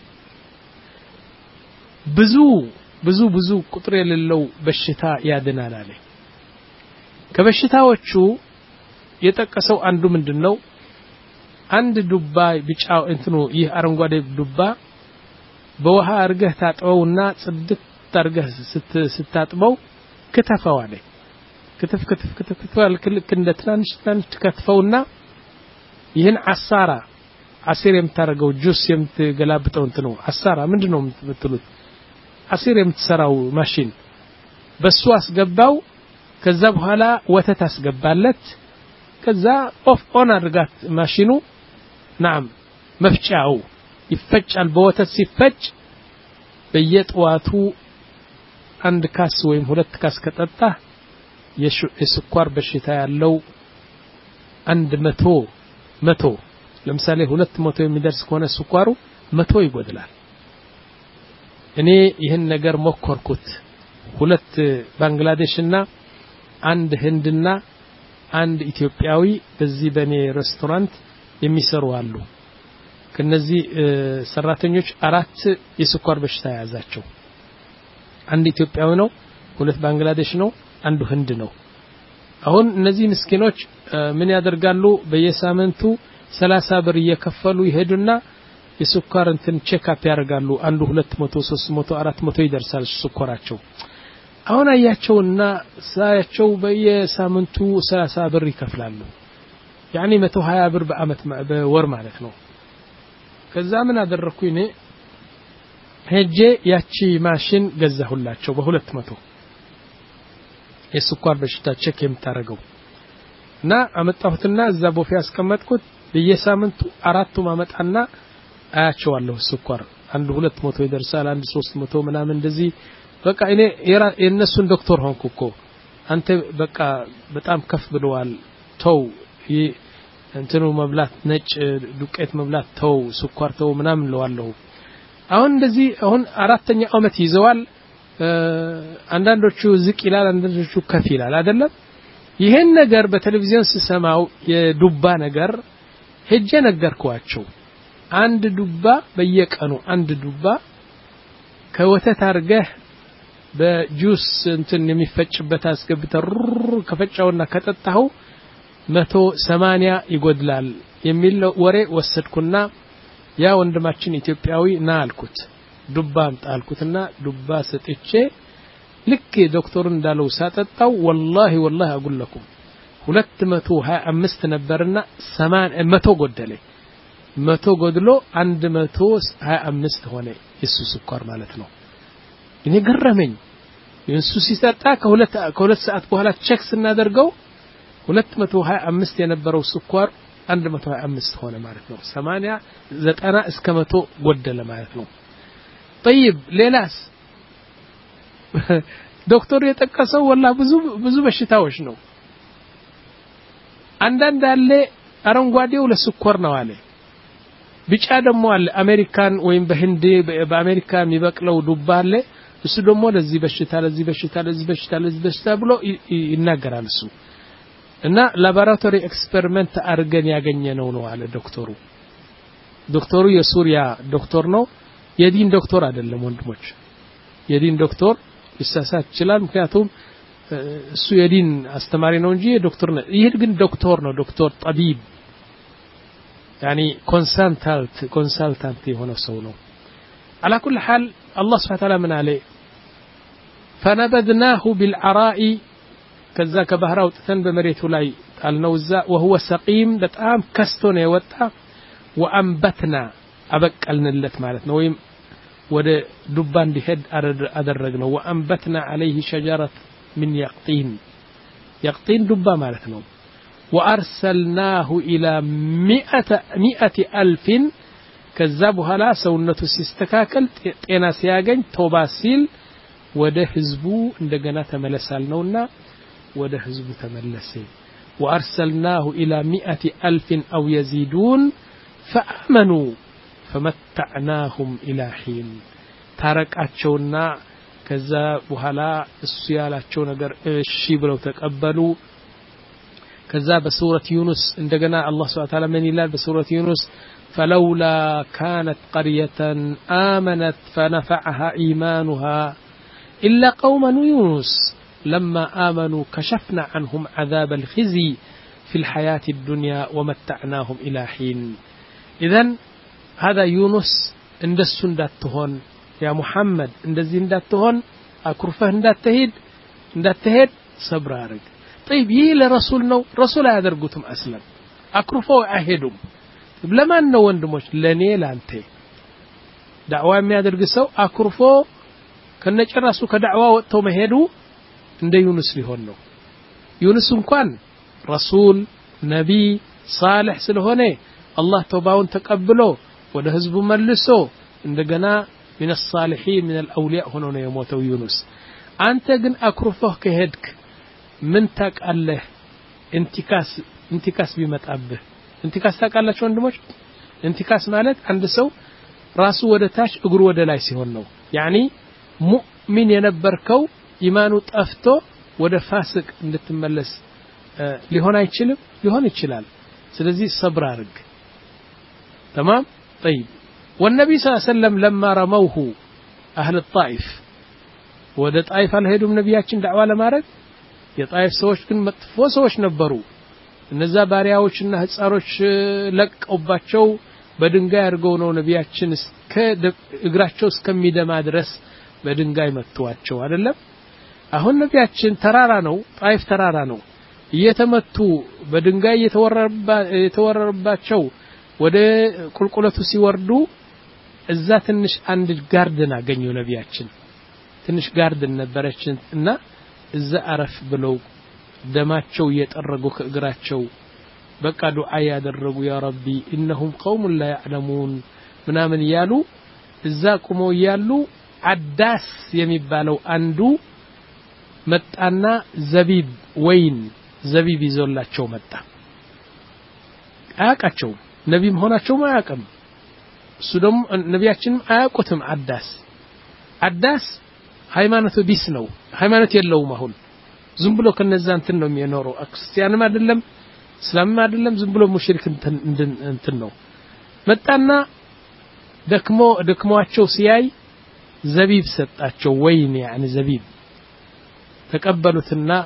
ብዙ ብዙ ብዙ ቁጥር የሌለው በሽታ ያድናል አለ ከበሽታዎቹ የጠቀሰው አንዱ ምንድነው አንድ ዱባ ቢጫው እንትኑ ይህ አረንጓዴ ዱባ በውሃ አርገህ ታጥበውና ጽድት አርገህ ስታጥበው ከተፈው አለ ክትፍ ክትፍ ክትፍ ክትፍ ልክ እንደ ትናንሽ ትናንሽ ትከትፈውና ይህን አሳራ አሲር የምታረገው ጁስ የምትገላብጠው እንት ነው አሳራ ምንድነው የምትሉት አሲር የምትሰራው ማሽን በሱ አስገባው ከዛ በኋላ ወተት አስገባለት ከዛ ኦፍ ኦን አድርጋት ማሽኑ نعم መፍጫው ይፈጫል በወተት ሲፈጭ በየጧቱ አንድ ካስ ወይም ሁለት ካስ ከጠጣ የስኳር በሽታ ያለው አንድ መቶ መቶ ለምሳሌ ሁለት መቶ የሚደርስ ከሆነ ስኳሩ መቶ ይጎድላል እኔ ይሄን ነገር ሞከርኩት ሁለት ባንግላዴሽና አንድ ህንድና አንድ ኢትዮጵያዊ በዚህ በኔ ሬስቶራንት የሚሰሩ አሉ ከነዚህ ሰራተኞች አራት የስኳር በሽታ ያዛቸው አንድ ኢትዮጵያዊ ነው ሁለት ባንግላዴሽ ነው አንዱ ህንድ ነው አሁን እነዚህ ምስኪኖች ምን ያደርጋሉ በየሳምንቱ ሰላሳ ብር እየከፈሉ ይሄዱና የስኳር እንትን ቼክ አፕ ያደርጋሉ አንዱ ሁለት መቶ ሶስት መቶ አራት መቶ ይደርሳል ስኳራቸው አሁን አያቸውና ሳያቸው በየሳምንቱ ሰላሳ ብር ይከፍላሉ يعني መቶ ሀያ ብር በአመት በወር ማለት ነው ከዛ ምን አደረኩኝ እኔ ሄጄ ያቺ ማሽን ገዛሁላቸው በሁለት መቶ የስኳር በሽታ ቼክ የምታረገው እና አመጣሁትና እዛ ቦፌ ያስቀመጥኩት በየሳምንቱ አራቱ ማመጣና አያቸዋለሁ ስኳር አንዱ ሁለት መቶ ይደርሳል አንድ ሶስት መቶ ምናምን እንደዚህ በቃ እኔ የነሱን ዶክተር ሆንኩ እኮ አንተ በቃ በጣም ከፍ ብለዋል ተው እንትኑ መብላት ነጭ ዱቄት መብላት ተው ስኳር ተው ምናምን ለዋለሁ አሁን እንደዚህ አሁን አራተኛ አመት ይዘዋል አንዳንዶቹ ዝቅ ይላል አንዳንዶቹ ከፍ ይላል አይደለም ይሄን ነገር በቴሌቪዥን ሲሰማው የዱባ ነገር ሄጄ ነገርኳቸው አንድ ዱባ በየቀኑ አንድ ዱባ ከወተት አርገህ በጁስ እንትን የሚፈጭበት አስገብተህ ከፈጫውና ከጠጣው መቶ ሰማንያ ይጎድላል የሚል ወሬ ወሰድኩና ያ ወንድማችን ኢትዮጵያዊ ና አልኩት ዱባ አምጣልኩትና ዱባ ሰጥቼ ልክ ዶክተር እንዳለው ሳጠጣው والله والله اقول لكم ሁለት መቶ ሀያ አምስት ነበርና ሰማንያ መቶ ጎደለ መቶ ጎድሎ አንድ መቶ ሀያ አምስት ሆነ እሱ ስኳር ማለት ነው እኔ ገረመኝ የሱ ሲጠጣ ከሁለት ከሁለት ሰዓት በኋላ ቼክ ስናደርገው ሁለት መቶ ሀያ አምስት የነበረው ስኳር አንድ መቶ ሀያ አምስት ሆነ ማለት ነው ሰማንያ ዘጠና እስከ መቶ ጎደለ ማለት ነው طيب ሌላስ ዶክተሩ የጠቀሰው والله ብዙ ብዙ በሽታዎች ነው አንዳንድ አለ አረንጓዴው ለስኳር ነው አለ ቢጫ ደግሞ አለ አሜሪካን ወይም በህንድ በአሜሪካ የሚበቅለው ዱባ አለ እሱ ደግሞ ለዚህ በሽታ ለዚህ በሽታ ለዚህ በሽታ ለዚህ በሽታ ብሎ ይናገራል እሱ እና ላቦራቶሪ ኤክስፐሪመንት አርገን ያገኘነው ነው አለ ዶክተሩ ዶክተሩ የሱሪያ ዶክተር ነው የዲን ዶክተር አይደለም ወንድሞች የዲን ዶክተር ይሳሳት ይችላል ምክንያቱም እሱ የዲን አስተማሪ ነው እንጂ ዶክተር ነው ይሄ ግን ዶክተር ነው ዶክተር ጠቢብ يعني ኮንሰልታንት ኮንሰልታንት የሆነ ሰው ነው على كل حال الله سبحانه وتعالى من عليه فنبذناه بالعراء كذا كبهراو تن بمريቱ ላይ ጣልነው እዛ وهو سقيم በጣም ከስቶ ነው የወጣ وانبتنا አበቀልንለት ማለት ነው ወይም ወደ ዱባ እንዲሄድ አደረግነው وانبتنا عليه شجرة من يقطين يقطين ዱባ ማለት ነው وارسلناه الى مئة مئة الف ከዛ በኋላ ሰውነቱ ሲስተካከል ጤና ሲያገኝ ተውባ ሲል ወደ ህዝቡ እንደገና ተመለሳል ነውና ወደ ህዝቡ ተመለሰ وارسلناه الى مئة الف او يزيدون فامنوا فمتعناهم الى حين ታረቃቸውና ከዛ በኋላ እሱ ያላቸው ነገር እሺ ብለው ተቀበሉ ከዛ በሱረት ዩኑስ እንደገና አላህ Subhanahu Wa Ta'ala ምን ይላል በሱረት ዩኑስ فلولا كانت قرية آمنت فنفعها إيمانها إلا قوم يونس لما آمنوا كشفنا عنهم عذاب الخزي في الحياة الدنيا ومتعناهم إلى حين إذن هذا يونس እንደሱ እንዳትሆን ያ ሙሐመድ እንደዚህ እንዳትሆን አኩርፈህ እንዳትሄድ እንዳትሄድ ሰብር አድርግ طيب ይህ ለረሱል ነው ረሱል አያደርጉትም አስለም አኩርፈው አይሄዱም ለማን ነው ወንድሞች ለኔ ላንተ ዳዕዋ የሚያደርግ ሰው አኩርፎ ከነጨራሱ ከዳዕዋ ወጥቶ መሄዱ እንደ ዩኑስ ሊሆን ነው ዩኑስ እንኳን ረሱል ነቢ صالح ስለሆነ አላህ ተውባውን ተቀብሎ ወደ ህዝቡ መልሶ እንደገና من الصالحين من الاولياء ሆኖ ነው የሞተው ዩኑስ አንተ ግን አኩርፈህ ከሄድክ ምን ታቃለህ እንቲካስ እንቲካስ ቢመጣብህ እንቲካስ ታቃላችሁ ወንድሞች እንቲካስ ማለት አንድ ሰው ራሱ ወደ ታች እግሩ ወደ ላይ ሲሆን ነው يعني ሙእሚን የነበርከው ኢማኑ ጠፍቶ ወደ ፋሲቅ እንድትመለስ ሊሆን አይችልም ሊሆን ይችላል ስለዚህ ሰብር አድርግ تمام طيب والنبي صلى الله عليه وسلم لما رموه اهل الطائف ወደ ጣይፍ አልሄዱም ነብያችን ዳዕዋ ለማድረግ የጣይፍ ሰዎች ግን መጥፎ ሰዎች ነበሩ እነዛ ባሪያዎችና ህፃሮች ለቀውባቸው በድንጋይ አድርገው ነው ነብያችን እስከ እግራቸው እስከሚደማ ድረስ በድንጋይ መጥቷቸው አይደለም አሁን ነብያችን ተራራ ነው ጣይፍ ተራራ ነው እየተመቱ በድንጋይ የተወረረባ የተወረረባቸው ወደ ቁልቁለቱ ሲወርዱ እዛ ትንሽ አንድ ጋርደን አገኙ ነብያችን ትንሽ ጋርደን ነበረችን እና እዛ አረፍ ብለው ደማቸው እየጠረጉ ከእግራቸው በቃ ዱዓ ያደረጉ ያ ረቢ انهم قوم لا يعلمون ምናምን ያሉ እዛ ቆመው ያሉ አዳስ የሚባለው አንዱ መጣና ዘቢብ ወይን ዘቢብ ይዞላቸው መጣ አያቃቸው ነብይ መሆናቸው ማያቀም እሱ ደግሞ ነብያችን አያቁትም አዳስ አዳስ ሃይማኖቱ ቢስ ነው ሃይማኖት የለውም አሁን ዝም ብሎ ከነዛ እንትን ነው የሚኖረው ክርስቲያንም አይደለም እስላምም አይደለም ዝም ብሎ ሙሽሪክ እንትን እንትን ነው መጣና ደክሞ ደክሟቸው ሲያይ ዘቢብ ሰጣቸው ወይን يعني ዘቢብ ተቀበሉትና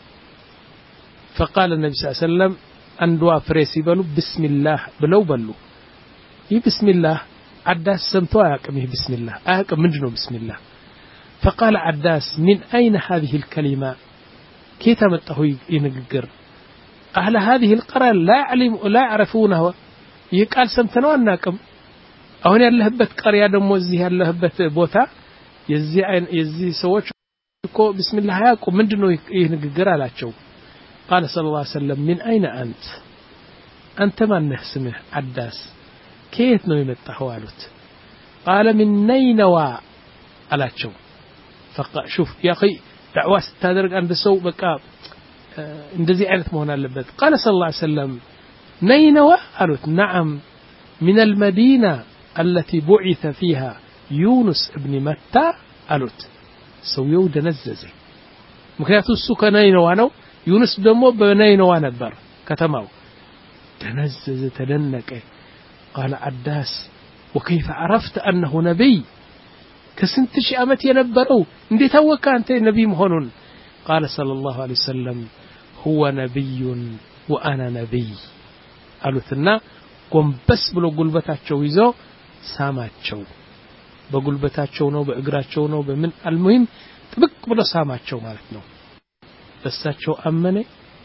فقال النبي صلى الله عليه وسلم አንዷ ፍሬ ሲበሉ ቢስሚላህ ብለው በሉ ይህ ቢስሚላህ አዳስ ሰምቶ አያውቅም ይህ ቢስሚላህ አያውቅም ምንድነው ቢስሚላህ فقال عداس من أين هذه الكلمة كيف متى ينقر أهل هذه القرى لا يعلم لا يعرفونه يقال سمتنا أنكم أهون يلهبت قرية دموزي يلهبت بوتا يزي يزي سوتش بسم الله ياكم من دنو ينقر على شو قال صلى الله عليه وسلم من أين أنت أنت من نسمه عداس كيف نو يمتى حوالت قال من نينوى على شو فقال شوف يا أخي دعوة ستادرق عند سو بقى اندزي عينت مهنا اللبت قال صلى الله عليه وسلم نينوى قالت نعم من المدينة التي بعث فيها يونس ابن متى قالت سويو دنززي مكنياتو السوكا نينوى نو يونس دمو بنينوى نبر كتماو دنزز تدنك قال عداس وكيف عرفت أنه نبي كسنت شي أمت ينبروا اندي توقع أنت نبي مهنون قال صلى الله عليه وسلم هو نبي وأنا نبي قالوا ثنا قم بس بلو قلبتاتشو يزو ساماتشو بقلبتاتشو نو بإقراتشو نو بمن المهم تبك بلو ساماتشو مالتنو بساتشو أمني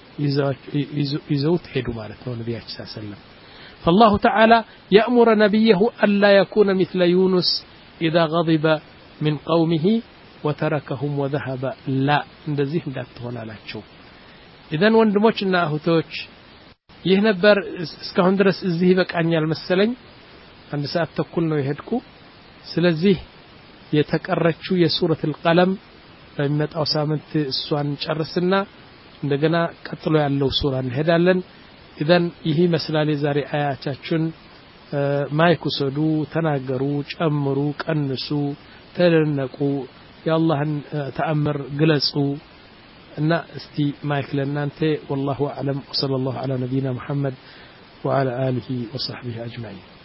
يزو تحيدو مالتنو نبي صلى الله عليه وسلم فالله تعالى يأمر نبيه ألا يكون مثل يونس إذا غضب من قومه وتركهم وذهب لا እንደዚህ እንዳትሆን አላቸው ኢደን ወንድሞችና እህቶች ይህ ነበር እስካሁን ድረስ እዚህ ይበቃኛል መሰለኝ አንድ ሰዓት ተኩል ነው የሄድኩ ስለዚህ የተቀረችው የሱረት القلم በሚመጣው ሳምንት እሷን ጨርስና እንደገና ቀጥሎ ያለው ሱራ እንሄዳለን ኢደን ይህ መስላል የዛሬ አያቻችን ማይክ ወሰዱ ተናገሩ ጨምሩ ቀንሱ ተደነቁ የአላህን ተአምር ግለጹ እና እስቲ ማይክ ለናንተ والله اعلم وصلى الله على نبينا محمد وعلى اله وصحبه اجمعين